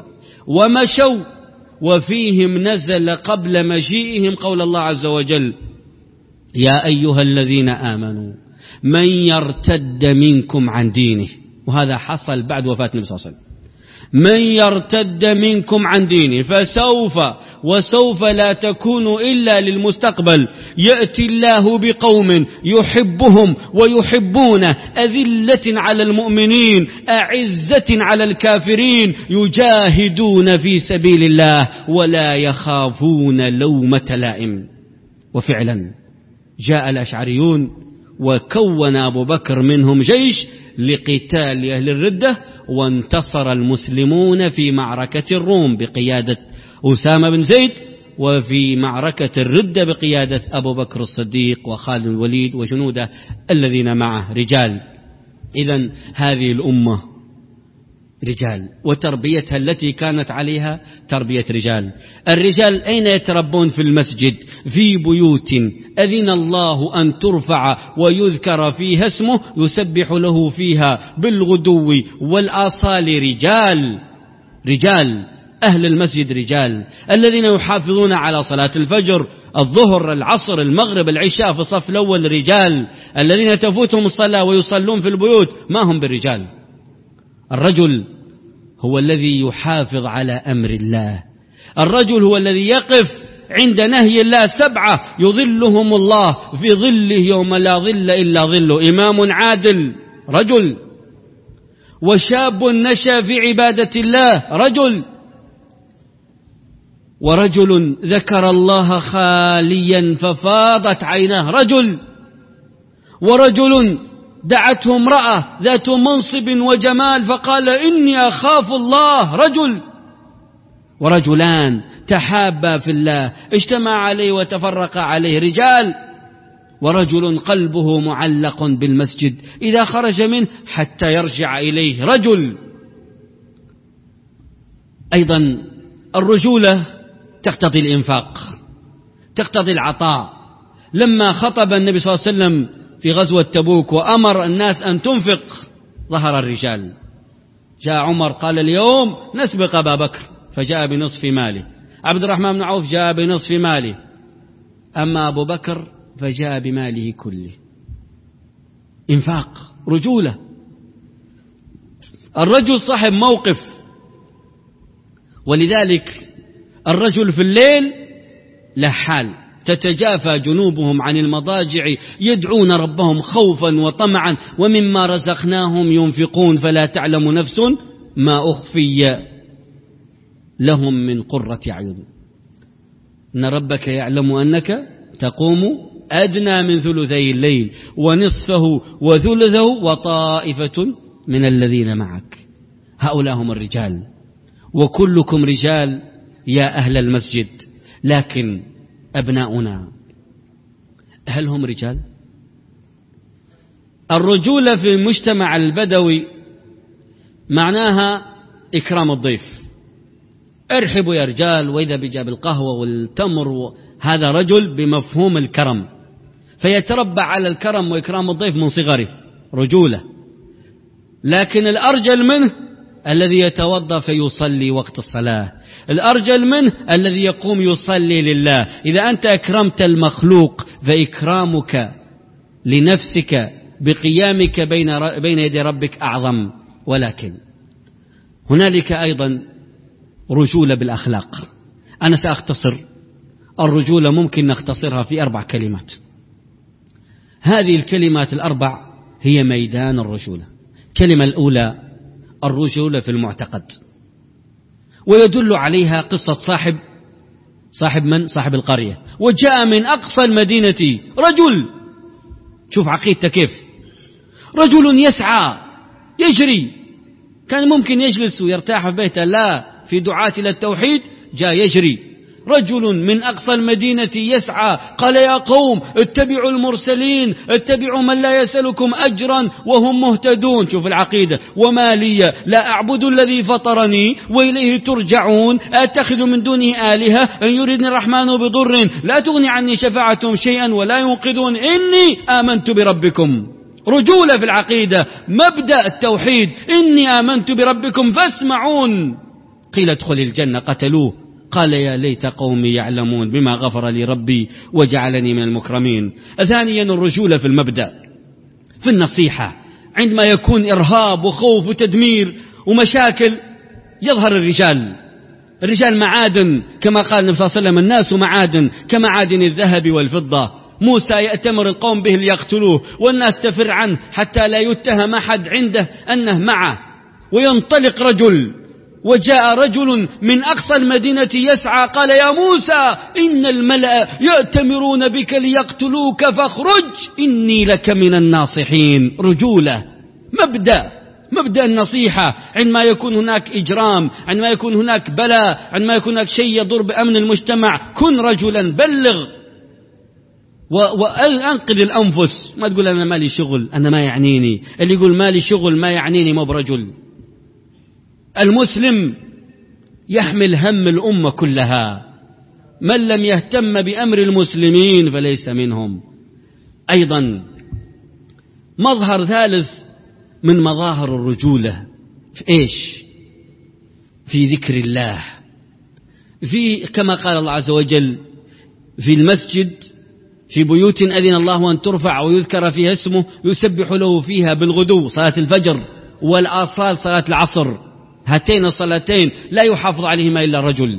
ومشوا، وفيهم نزل قبل مجيئهم قول الله عز وجل: يا أيها الذين آمنوا من يرتد منكم عن دينه، وهذا حصل بعد وفاة النبي صلى الله عليه وسلم، من يرتد منكم عن دينه فسوف وسوف لا تكون إلا للمستقبل يأتي الله بقوم يحبهم ويحبونه أذلة على المؤمنين أعزة على الكافرين يجاهدون في سبيل الله ولا يخافون لومة لائم. وفعلا جاء الأشعريون وكون أبو بكر منهم جيش لقتال أهل الردة، وانتصر المسلمون في معركة الروم بقيادة أسامة بن زيد، وفي معركة الردة بقيادة أبو بكر الصديق وخالد الوليد وجنوده الذين معه رجال. إذن هذه الأمة رجال، وتربيتها التي كانت عليها تربية رجال. الرجال أين يتربون؟ في المسجد، في بيوت أذن الله أن ترفع ويذكر فيها اسمه يسبح له فيها بالغدو والآصال. رجال رجال أهل المسجد رجال، الذين يحافظون على صلاة الفجر، الظهر، العصر، المغرب، العشاء في الصف الأول رجال، الذين تفوتهم الصلاة ويصلون في البيوت ما هم بالرجال. الرجل هو الذي يحافظ على أمر الله، الرجل هو الذي يقف عند نهي الله سبعة يظلهم الله في ظله يوم لا ظل إلا ظله، إمام عادل رجل، وشاب نشأ في عبادة الله رجل، ورجل ذكر الله خاليا ففاضت عيناه رجل، ورجل دعته امرأة ذات منصب وجمال فقال إني أخاف الله رجل، ورجلان تحابا في الله اجتمع عليه وتفرق عليه رجال، ورجل قلبه معلق بالمسجد إذا خرج منه حتى يرجع إليه رجل. أيضا الرجولة تقتضي الإنفاق، تقتضي العطاء. لما خطب النبي صلى الله عليه وسلم في غزوة تبوك وأمر الناس أن تنفق ظهر الرجال. جاء عمر قال اليوم نسبق أبا بكر فجاء بنصف ماله، عبد الرحمن بن عوف جاء بنصف ماله، أما أبو بكر فجاء بماله كله. إنفاق، رجولة. الرجل صاحب موقف، ولذلك الرجل في الليل له حال، تتجافى جنوبهم عن المضاجع يدعون ربهم خوفا وطمعا ومما رزقناهم ينفقون فلا تعلم نفس ما أخفي لهم من قرة أعين. إن ربك يعلم أنك تقوم أدنى من ثلثي الليل ونصفه وثلثه وطائفة من الذين معك. هؤلاء هم الرجال، وكلكم رجال يا أهل المسجد، لكن أبناؤنا هل هم رجال؟ الرجولة في المجتمع البدوي معناها إكرام الضيف، ارحبوا يا رجال، وإذا بجاب القهوة والتمر، هذا رجل بمفهوم الكرم، فيتربى على الكرم وإكرام الضيف من صغره، رجولة. لكن الأرجل منه الذي يتوضأ فيصلي وقت الصلاة، الأرجل منه الذي يقوم يصلي لله. إذا أنت أكرمت المخلوق فإكرامك لنفسك بقيامك بين بين يدي ربك أعظم. ولكن هنالك أيضا رجولة بالأخلاق. أنا سأختصر الرجولة، ممكن نختصرها في أربع كلمات. هذه الكلمات الأربع هي ميدان الرجولة. الكلمة الأولى الرجولة في المعتقد، ويدل عليها قصة صاحب صاحب من؟ صاحب القرية، وجاء من أقصى المدينة رجل، شوف عقيدته كيف، رجل يسعى يجري، كان ممكن يجلس ويرتاح في بيته، لا، في دعاة إلى التوحيد جاء يجري. رجل من أقصى المدينة يسعى قال يا قوم اتبعوا المرسلين، اتبعوا من لا يسألكم أجرا وهم مهتدون. شوف العقيدة، وما لي لا أعبد الذي فطرني وإليه ترجعون، أتخذ من دونه آلهة إن يردني الرحمن بضر لا تغني عني شفاعتهم شيئا ولا ينقذون إني آمنت بربكم. رجولة في العقيدة، مبدأ التوحيد، إني آمنت بربكم فاسمعون. قيل ادخل الجنة، قتلوه، قال يا ليت قومي يعلمون بما غفر لي ربي وجعلني من المكرمين. ثانيا الرجولة في المبدأ، في النصيحة. عندما يكون إرهاب وخوف وتدمير ومشاكل يظهر الرجال. الرجال معادن كما قال النبي صلى الله عليه وسلم: الناس معادن كمعادن الذهب والفضة. موسى يأتمر القوم به ليقتلوه والناس تفر عنه حتى لا يتهم أحد عنده أنه معه، وينطلق رجل، وجاء رجل من أقصى المدينة يسعى قال: يا موسى إن الملأ يأتمرون بك ليقتلوك فاخرج إني لك من الناصحين. رجولة، مبدأ مبدأ النصيحة. عندما يكون هناك إجرام، عندما يكون هناك بلاء، عندما يكون هناك شيء يضر بأمن المجتمع، كن رجلا، بلغ وأنقذ الأنفس. ما تقول أنا مالي شغل، أنا ما يعنيني. اللي يقول مالي شغل ما يعنيني ما برجل. المسلم يحمل هم الأمة كلها، من لم يهتم بأمر المسلمين فليس منهم. أيضا مظهر ثالث من مظاهر الرجولة في إيش؟ في ذكر الله. في كما قال الله عز وجل في المسجد: في بيوت أذن الله أن ترفع ويذكر فيها اسمه يسبح له فيها بالغدو، صلاة الفجر، والآصال صلاة العصر. هاتين الصلاتين لا يحافظ عليهما إلا رجل.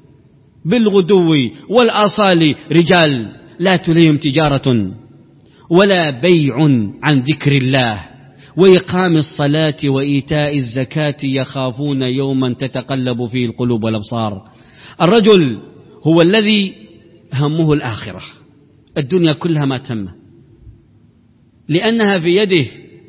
بالغدو والآصال رجال لا تليهم تجارة ولا بيع عن ذكر الله وإقام الصلاة وإيتاء الزكاة يخافون يوما تتقلب فيه القلوب والأبصار. الرجل هو الذي همه الآخرة، الدنيا كلها ما تهمه، لأنها في يده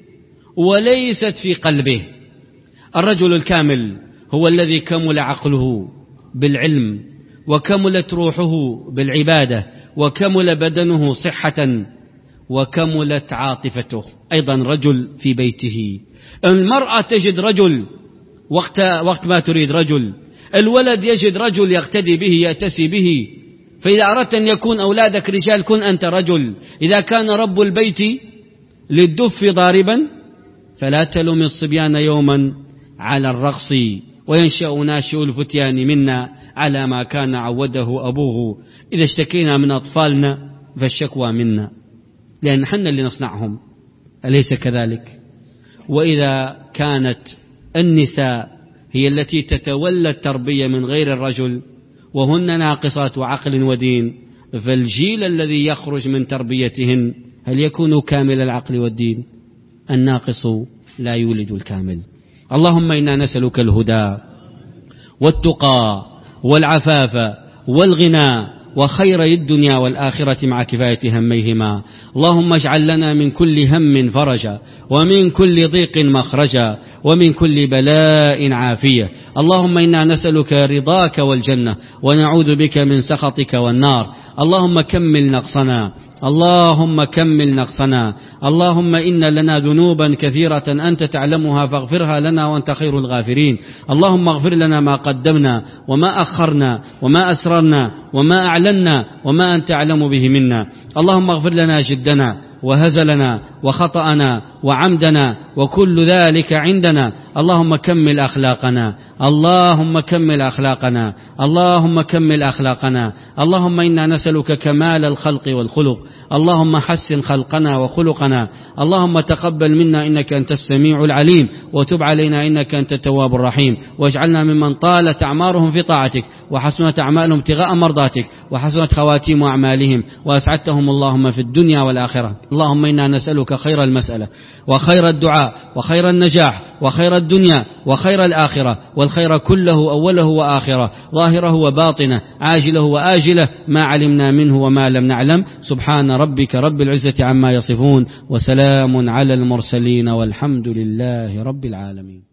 وليست في قلبه. الرجل الكامل هو الذي كمل عقله بالعلم، وكملت روحه بالعبادة، وكمل بدنه صحة، وكملت عاطفته. أيضا رجل في بيته. المرأة تجد رجل وقت, وقت ما تريد رجل، الولد يجد رجل يقتدي به يأتسي به. فإذا أردت أن يكون أولادك رجال كن أنت رجل. إذا كان رب البيت للدف ضاربا فلا تلم الصبيان يوما على الرقص، وينشأ ناشئ الفتيان منا على ما كان عوده أبوه. إذا اشتكينا من أطفالنا فالشكوى منا، لأن حنا اللي نصنعهم، أليس كذلك؟ وإذا كانت النساء هي التي تتولى التربية من غير الرجل وهن ناقصات عقل ودين، فالجيل الذي يخرج من تربيتهن هل يكون كامل العقل والدين؟ الناقص لا يولد الكامل. اللهم إنا نسألك الهدى والتقى والعفاف والغنى وخير الدنيا والآخرة مع كفاية هميهما. اللهم اجعل لنا من كل هم فرجا، ومن كل ضيق مخرجا، ومن كل بلاء عافية. اللهم إنا نسألك رضاك والجنة، ونعوذ بك من سخطك والنار. اللهم كمل نقصنا، اللهم كمل نقصنا. اللهم إن لنا ذنوبا كثيرة أنت تعلمها فاغفرها لنا وأنت خير الغافرين. اللهم اغفر لنا ما قدمنا وما أخرنا وما أسررنا وما أعلنا وما أنت أعلم به منا. اللهم اغفر لنا جدنا وهزلنا وخطأنا وعمدنا وكل ذلك عندنا. اللهم كمل أخلاقنا، اللهم كمل أخلاقنا، اللهم كمل أخلاقنا. اللهم إنا نسألك كمال الخلق والخلق. اللهم حسن خلقنا وخلقنا. اللهم تقبل منا إنك أنت السميع العليم، وتب علينا إنك أنت التواب الرحيم، واجعلنا ممن طالت أعمارهم في طاعتك، وحسنت أعمالهم ابتغاء مرضاتك، وحسنت خواتيم أعمالهم، وأسعدتهم اللهم في الدنيا والآخرة. اللهم إنا نسألك خير المسألة وخير الدعاء وخير النجاح وخير الدنيا وخير الآخرة، والخير كله أوله وآخره، ظاهره وباطنه، عاجله وآجله، ما علمنا منه وما لم نعلم. سبحان ربك رب العزة عما يصفون، وسلام على المرسلين، والحمد لله رب العالمين.